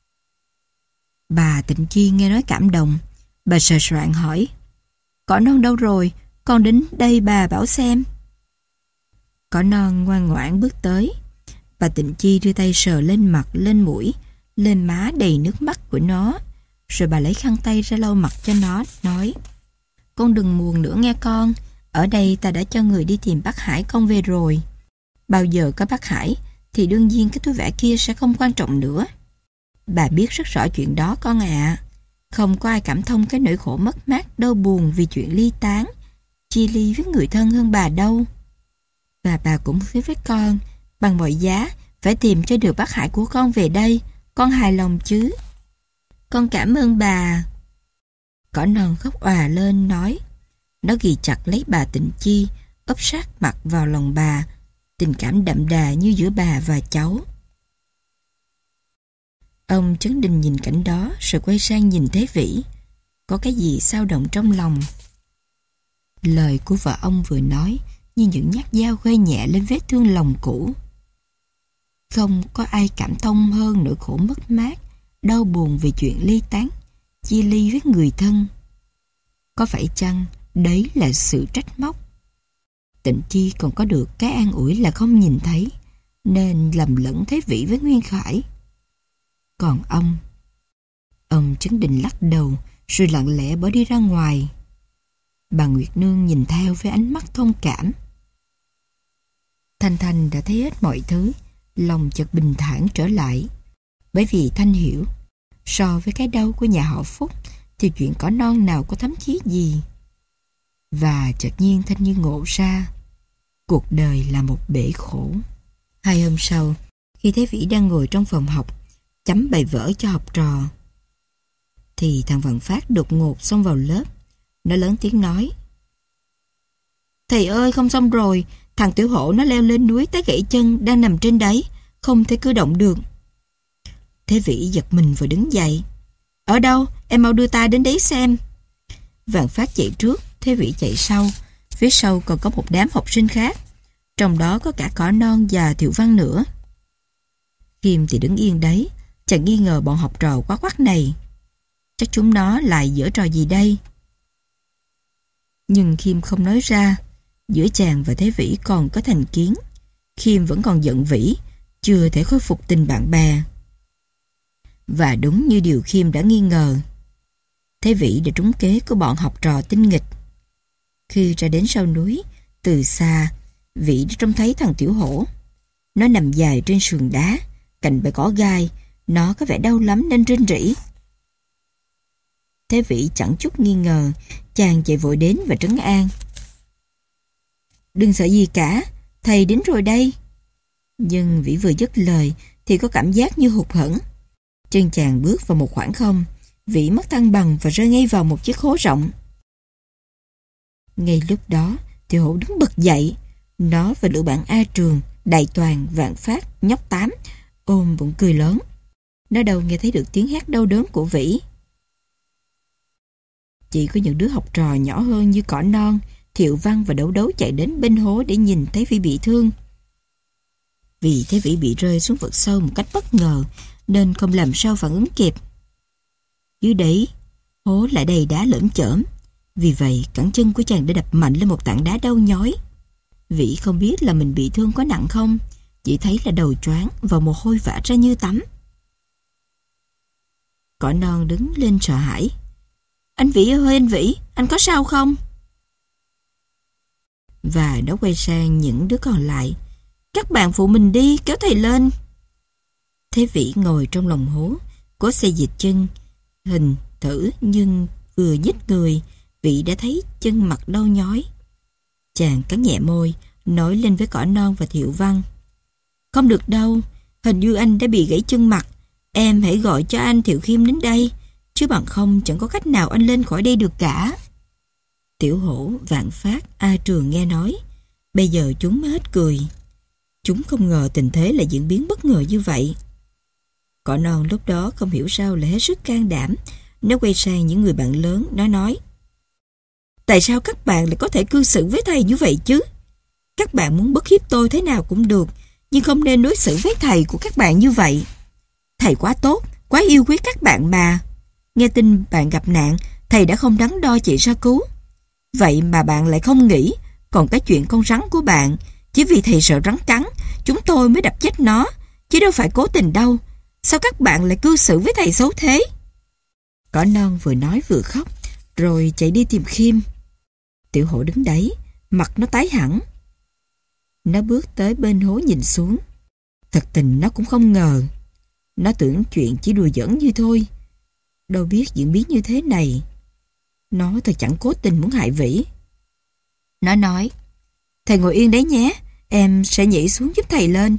Bà Tịnh Chi nghe nói cảm động. Bà sờ soạn hỏi. Cỏ non đâu rồi? Con đến đây bà bảo xem. Cỏ non ngoan ngoãn bước tới. Bà Tịnh Chi đưa tay sờ lên mặt, lên mũi, lên má đầy nước mắt của nó. Rồi bà lấy khăn tay ra lau mặt cho nó, nói. Con đừng buồn nữa nghe con. Ở đây ta đã cho người đi tìm bác Hải con về rồi. Bao giờ có bác Hải thì đương nhiên cái túi vải kia sẽ không quan trọng nữa. Bà biết rất rõ chuyện đó con ạ. À. Không có ai cảm thông cái nỗi khổ mất mát đau buồn vì chuyện ly tán, chia ly với người thân hơn bà đâu. Và bà cũng hứa với con, bằng mọi giá phải tìm cho được bác Hải của con về đây. Con hài lòng chứ? Con cảm ơn bà. Cỏ non khóc òa lên nói. Nó ghì chặt lấy bà Tịnh Chi, ấp sát mặt vào lòng bà, tình cảm đậm đà như giữa bà và cháu. Ông Trấn Đình nhìn cảnh đó rồi quay sang nhìn Thế Vĩ. Có cái gì xao động trong lòng. Lời của vợ ông vừa nói như những nhát dao gây nhẹ lên vết thương lòng cũ. Không có ai cảm thông hơn nỗi khổ mất mát, đau buồn vì chuyện ly tán, chia ly với người thân. Có phải chăng đấy là sự trách móc? Tịnh Chi còn có được cái an ủi là không nhìn thấy, nên lầm lẫn Thế Vĩ với Nguyên Khải. Còn ông, ông Trấn Đình lắc đầu rồi lặng lẽ bỏ đi ra ngoài. Bà Nguyệt Nương nhìn theo với ánh mắt thông cảm. Thanh Thanh đã thấy hết mọi thứ, lòng chợt bình thản trở lại. Bởi vì Thanh hiểu, so với cái đau của nhà họ Phúc thì chuyện cỏ non nào có thấm thía gì. Và chợt nhiên Thanh như ngộ ra, cuộc đời là một bể khổ. Hai hôm sau, khi Thế Vĩ đang ngồi trong phòng học chấm bài vở cho học trò, thì thằng Văn Phát đột ngột xông vào lớp. Nó lớn tiếng nói. Thầy ơi, không xong rồi. Thằng Tiểu Hổ nó leo lên núi té gãy chân, đang nằm trên đấy, không thể cử động được. Thế Vĩ giật mình và đứng dậy. Ở đâu? Em mau đưa ta đến đấy xem. Văn Phát chạy trước, Thế Vĩ chạy sau. Phía sau còn có một đám học sinh khác. trong đó có cả Cỏ Non và Thiệu Văn nữa. Khiêm thì đứng yên đấy, chẳng nghi ngờ bọn học trò quá quắc này. Chắc chúng nó lại giở trò gì đây? Nhưng Khiêm không nói ra. Giữa chàng và Thế Vĩ còn có thành kiến. Khiêm vẫn còn giận Vĩ, chưa thể khôi phục tình bạn bè. Và đúng như điều Khiêm đã nghi ngờ, Thế Vĩ đã trúng kế của bọn học trò tinh nghịch. Khi ra đến sau núi, từ xa, Vĩ đã trông thấy thằng Tiểu Hổ. Nó nằm dài trên sườn đá, cạnh bãi cỏ gai. Nó có vẻ đau lắm nên rên rỉ. Thế Vĩ chẳng chút nghi ngờ, chàng chạy vội đến và trấn an. Đừng sợ gì cả, thầy đến rồi đây. Nhưng Vĩ vừa dứt lời thì có cảm giác như hụt hẫng. Chân chàng bước vào một khoảng không, Vĩ mất thăng bằng và rơi ngay vào một chiếc hố rộng. Ngay lúc đó, Tiểu Hổ đứng bật dậy. Nó và lũ bạn A Trường, Đại Toàn, Vạn Phát, Nhóc Tám ôm bụng cười lớn. Nó đâu nghe thấy được tiếng hét đau đớn của Vĩ. Chỉ có những đứa học trò nhỏ hơn như Cỏ Non, Thiệu Văn và Đấu Đấu chạy đến bên hố để nhìn thấy Vĩ bị thương. Vì thấy Vĩ bị rơi xuống vực sâu một cách bất ngờ nên không làm sao phản ứng kịp. Dưới đấy, hố lại đầy đá lởm chởm. Vì vậy, cẳng chân của chàng đã đập mạnh lên một tảng đá đau nhói. Vĩ không biết là mình bị thương có nặng không, chỉ thấy là đầu choáng và mồ hôi vã ra như tắm. Cỏ Non đứng lên sợ hãi. Anh Vĩ ơi anh Vĩ, anh có sao không? Và nó quay sang những đứa còn lại. Các bạn phụ mình đi, kéo thầy lên. Thế Vĩ ngồi trong lòng hố, cố xây dịch chân, hình, thử nhưng vừa nhích người, Vĩ đã thấy chân mặt đau nhói. Chàng cắn nhẹ môi, nói lên với Cỏ Non và Thiệu Văn. Không được đâu, hình như anh đã bị gãy chân mặt. Em hãy gọi cho anh Thiệu Khiêm đến đây, chứ bằng không chẳng có cách nào anh lên khỏi đây được cả. Tiểu Hổ, Vạn Phát, A Trường nghe nói, bây giờ chúng mới hết cười. Chúng không ngờ tình thế lại diễn biến bất ngờ như vậy. Cỏ Non lúc đó không hiểu sao lại hết sức can đảm. Nó quay sang những người bạn lớn, nó nói: Tại sao các bạn lại có thể cư xử với thầy như vậy chứ? Các bạn muốn bức hiếp tôi thế nào cũng được, nhưng không nên đối xử với thầy của các bạn như vậy. Thầy quá tốt, quá yêu quý các bạn mà. Nghe tin bạn gặp nạn, thầy đã không đắn đo chạy ra cứu. Vậy mà bạn lại không nghĩ. Còn cái chuyện con rắn của bạn, chỉ vì thầy sợ rắn cắn, chúng tôi mới đập chết nó, chứ đâu phải cố tình đâu. Sao các bạn lại cư xử với thầy xấu thế? Cỏ Non vừa nói vừa khóc, rồi chạy đi tìm Khiêm. Tiểu Hổ đứng đấy, mặt nó tái hẳn. Nó bước tới bên hố nhìn xuống. Thật tình nó cũng không ngờ. Nó tưởng chuyện chỉ đùa giỡn như thôi, đâu biết diễn biến như thế này. Nó thật chẳng cố tình muốn hại Vĩ. Nó nói: Thầy ngồi yên đấy nhé, em sẽ nhảy xuống giúp thầy lên.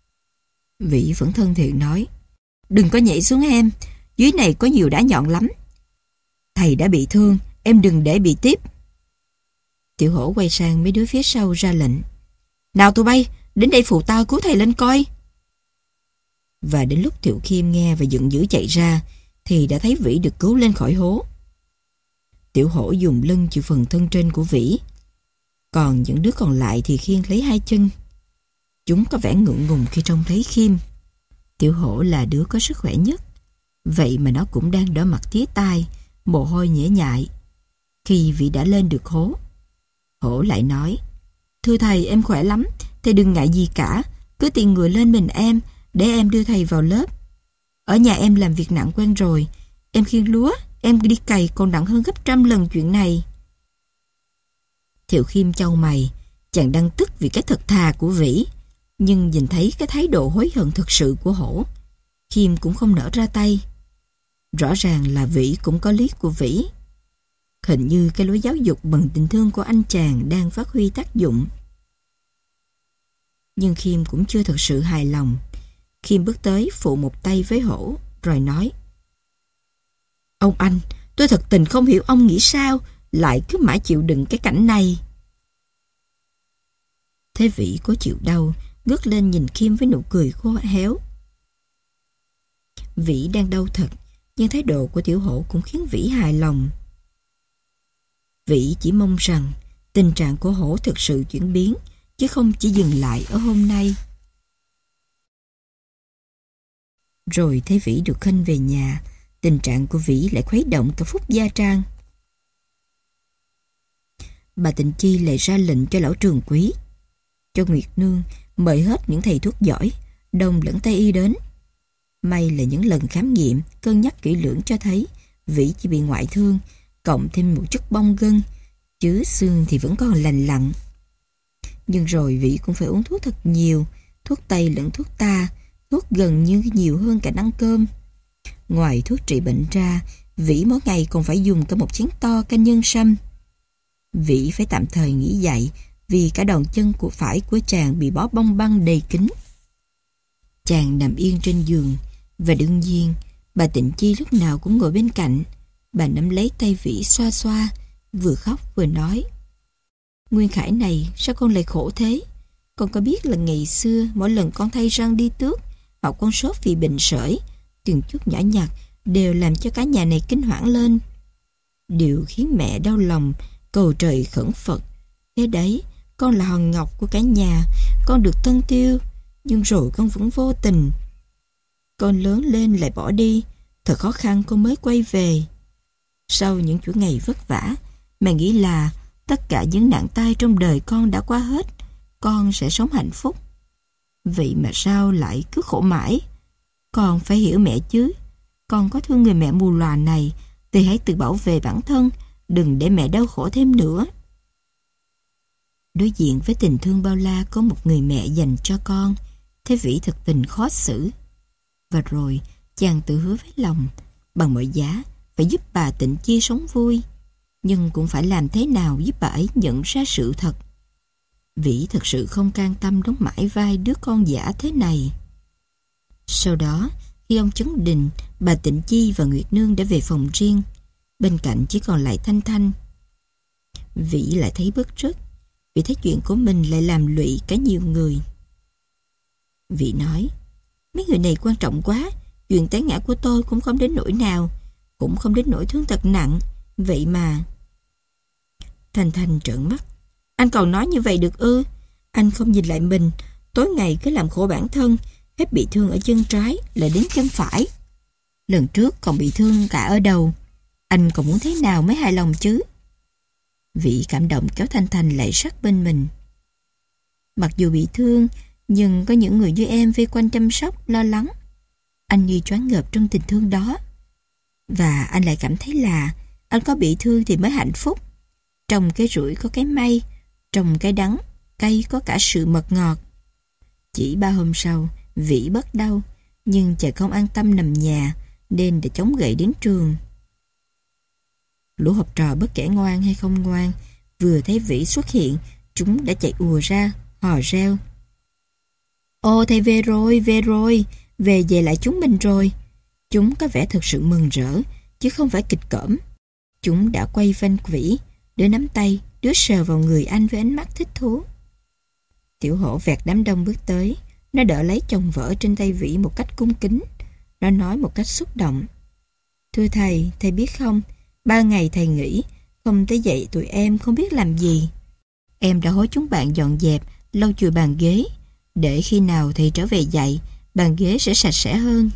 Vĩ vẫn thân thiện nói: Đừng có nhảy xuống em, dưới này có nhiều đá nhọn lắm. Thầy đã bị thương, em đừng để bị tiếp. Tiểu Hổ quay sang mấy đứa phía sau ra lệnh: Nào tụi bay, đến đây phụ tao cứu thầy lên coi. Và đến lúc Thiệu Khiêm nghe và giận dữ chạy ra thì đã thấy Vĩ được cứu lên khỏi hố. Tiểu Hổ dùng lưng chịu phần thân trên của Vĩ, còn những đứa còn lại thì khiêng lấy hai chân. Chúng có vẻ ngượng ngùng khi trông thấy Khiêm. Tiểu Hổ là đứa có sức khỏe nhất, vậy mà nó cũng đang đỏ mặt tía tai, mồ hôi nhễ nhại. Khi Vĩ đã lên được hố, Hổ lại nói: Thưa thầy, em khỏe lắm, thầy đừng ngại gì cả, cứ tìm người lên mình em, để em đưa thầy vào lớp. Ở nhà em làm việc nặng quen rồi, em khiêng lúa, em đi cày còn nặng hơn gấp trăm lần chuyện này. Thiệu Khiêm chau mày, chàng đang tức vì cái thật thà của Vĩ, nhưng nhìn thấy cái thái độ hối hận thực sự của Hổ, Khiêm cũng không nỡ ra tay. Rõ ràng là Vĩ cũng có lý của Vĩ. Hình như cái lối giáo dục bằng tình thương của anh chàng đang phát huy tác dụng. Nhưng Khiêm cũng chưa thật sự hài lòng. Khiêm bước tới phụ một tay với Hổ, rồi nói: Ông anh, tôi thật tình không hiểu ông nghĩ sao lại cứ mãi chịu đựng cái cảnh này. Thế Vĩ cố chịu đau, ngước lên nhìn Khiêm với nụ cười khô héo. Vĩ đang đau thật, nhưng thái độ của Tiểu Hổ cũng khiến Vĩ hài lòng. Vĩ chỉ mong rằng tình trạng của Hổ thực sự chuyển biến, chứ không chỉ dừng lại ở hôm nay. Rồi thấy Vĩ được khênh về nhà, tình trạng của Vĩ lại khuấy động cả Phúc gia trang. Bà Tịnh Chi lại ra lệnh cho lão Trường Quý, cho Nguyệt Nương mời hết những thầy thuốc giỏi, đông lẫn tây y đến. May là những lần khám nghiệm, cân nhắc kỹ lưỡng cho thấy Vĩ chỉ bị ngoại thương, cộng thêm một chút bong gân, chứ xương thì vẫn còn lành lặn. Nhưng rồi Vĩ cũng phải uống thuốc thật nhiều, thuốc tây lẫn thuốc ta, thuốc gần như nhiều hơn cả ăn cơm. Ngoài thuốc trị bệnh ra, Vĩ mỗi ngày còn phải dùng cả một chén to canh nhân sâm. Vĩ phải tạm thời nghỉ dậy vì cả đòn chân của phải của chàng bị bó bông băng đầy kín. Chàng nằm yên trên giường, và đương nhiên bà Tịnh Chi lúc nào cũng ngồi bên cạnh. Bà nắm lấy tay Vĩ xoa xoa, vừa khóc vừa nói: Nguyên Khải này, sao con lại khổ thế? Con có biết là ngày xưa mỗi lần con thay răng đi tước, hoặc con sốt vì bệnh sởi, từng chút nhỏ nhặt đều làm cho cả nhà này kinh hoảng lên. Điều khiến mẹ đau lòng, cầu trời khẩn Phật. Thế đấy, con là hòn ngọc của cả nhà, con được tân tiêu, nhưng rồi con vẫn vô tình. Con lớn lên lại bỏ đi, thật khó khăn con mới quay về. Sau những chuỗi ngày vất vả, mẹ nghĩ là tất cả những nạn tai trong đời con đã qua hết, con sẽ sống hạnh phúc. Vậy mà sao lại cứ khổ mãi? Con phải hiểu mẹ chứ. Con có thương người mẹ mù lòa này thì hãy tự bảo vệ bản thân, đừng để mẹ đau khổ thêm nữa. Đối diện với tình thương bao la có một người mẹ dành cho con, thế Vĩ thật tình khó xử. Và rồi chàng tự hứa với lòng, bằng mọi giá phải giúp bà Tịnh Chi sống vui, nhưng cũng phải làm thế nào giúp bà ấy nhận ra sự thật. Vĩ thật sự không can tâm đóng mãi vai đứa con giả thế này. Sau đó, khi ông Chấn Đình, bà Tịnh Chi và Nguyệt Nương đã về phòng riêng, bên cạnh chỉ còn lại Thanh Thanh. Vĩ lại thấy bức rứt, vì thấy chuyện của mình lại làm lụy cả nhiều người. Vĩ nói: Mấy người này quan trọng quá, chuyện té ngã của tôi cũng không đến nỗi nào, cũng không đến nỗi thương tật nặng, vậy mà. Thanh Thanh trợn mắt: Anh còn nói như vậy được ư? Anh không nhìn lại mình, tối ngày cứ làm khổ bản thân, hết bị thương ở chân trái lại đến chân phải. Lần trước còn bị thương cả ở đầu, anh còn muốn thế nào mới hài lòng chứ? Vĩ cảm động kéo Thanh Thanh lại sát bên mình. Mặc dù bị thương, nhưng có những người như em vây quanh chăm sóc, lo lắng. Anh như choáng ngợp trong tình thương đó. Và anh lại cảm thấy là anh có bị thương thì mới hạnh phúc. Trong cái rủi có cái may, trong cái đắng, cay có cả sự mật ngọt. Chỉ ba hôm sau, Vĩ bớt đau, nhưng chàng không an tâm nằm nhà, nên đã chống gậy đến trường. Lũ học trò bất kể ngoan hay không ngoan, vừa thấy Vĩ xuất hiện, chúng đã chạy ùa ra, hò reo: Ô thầy về rồi, về rồi, về về lại chúng mình rồi. Chúng có vẻ thực sự mừng rỡ, chứ không phải kịch cỡm. Chúng đã quay quanh Vĩ, đứa nắm tay, đứa sờ vào người anh với ánh mắt thích thú. Tiểu Hổ vẹt đám đông bước tới, nó đỡ lấy chồng vợ trên tay Vĩ một cách cung kính. Nó nói một cách xúc động: Thưa thầy, thầy biết không, ba ngày thầy nghỉ, không tới dậy tụi em không biết làm gì. Em đã hối chúng bạn dọn dẹp, lau chùi bàn ghế, để khi nào thầy trở về dạy, bàn ghế sẽ sạch sẽ hơn.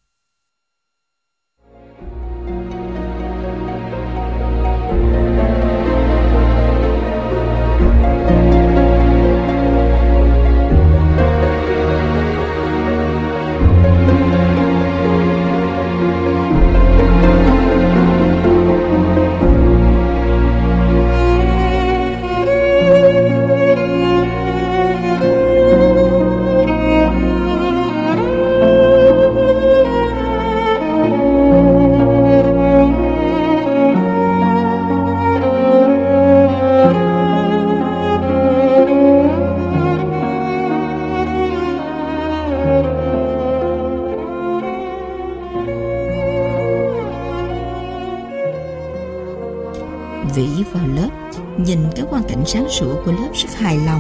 Vĩ vào lớp, nhìn cái quang cảnh sáng sủa của lớp rất hài lòng.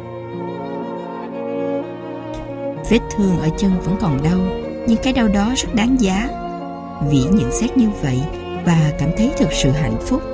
Vết thương ở chân vẫn còn đau, nhưng cái đau đó rất đáng giá. Vĩ nhận xét như vậy và cảm thấy thực sự hạnh phúc.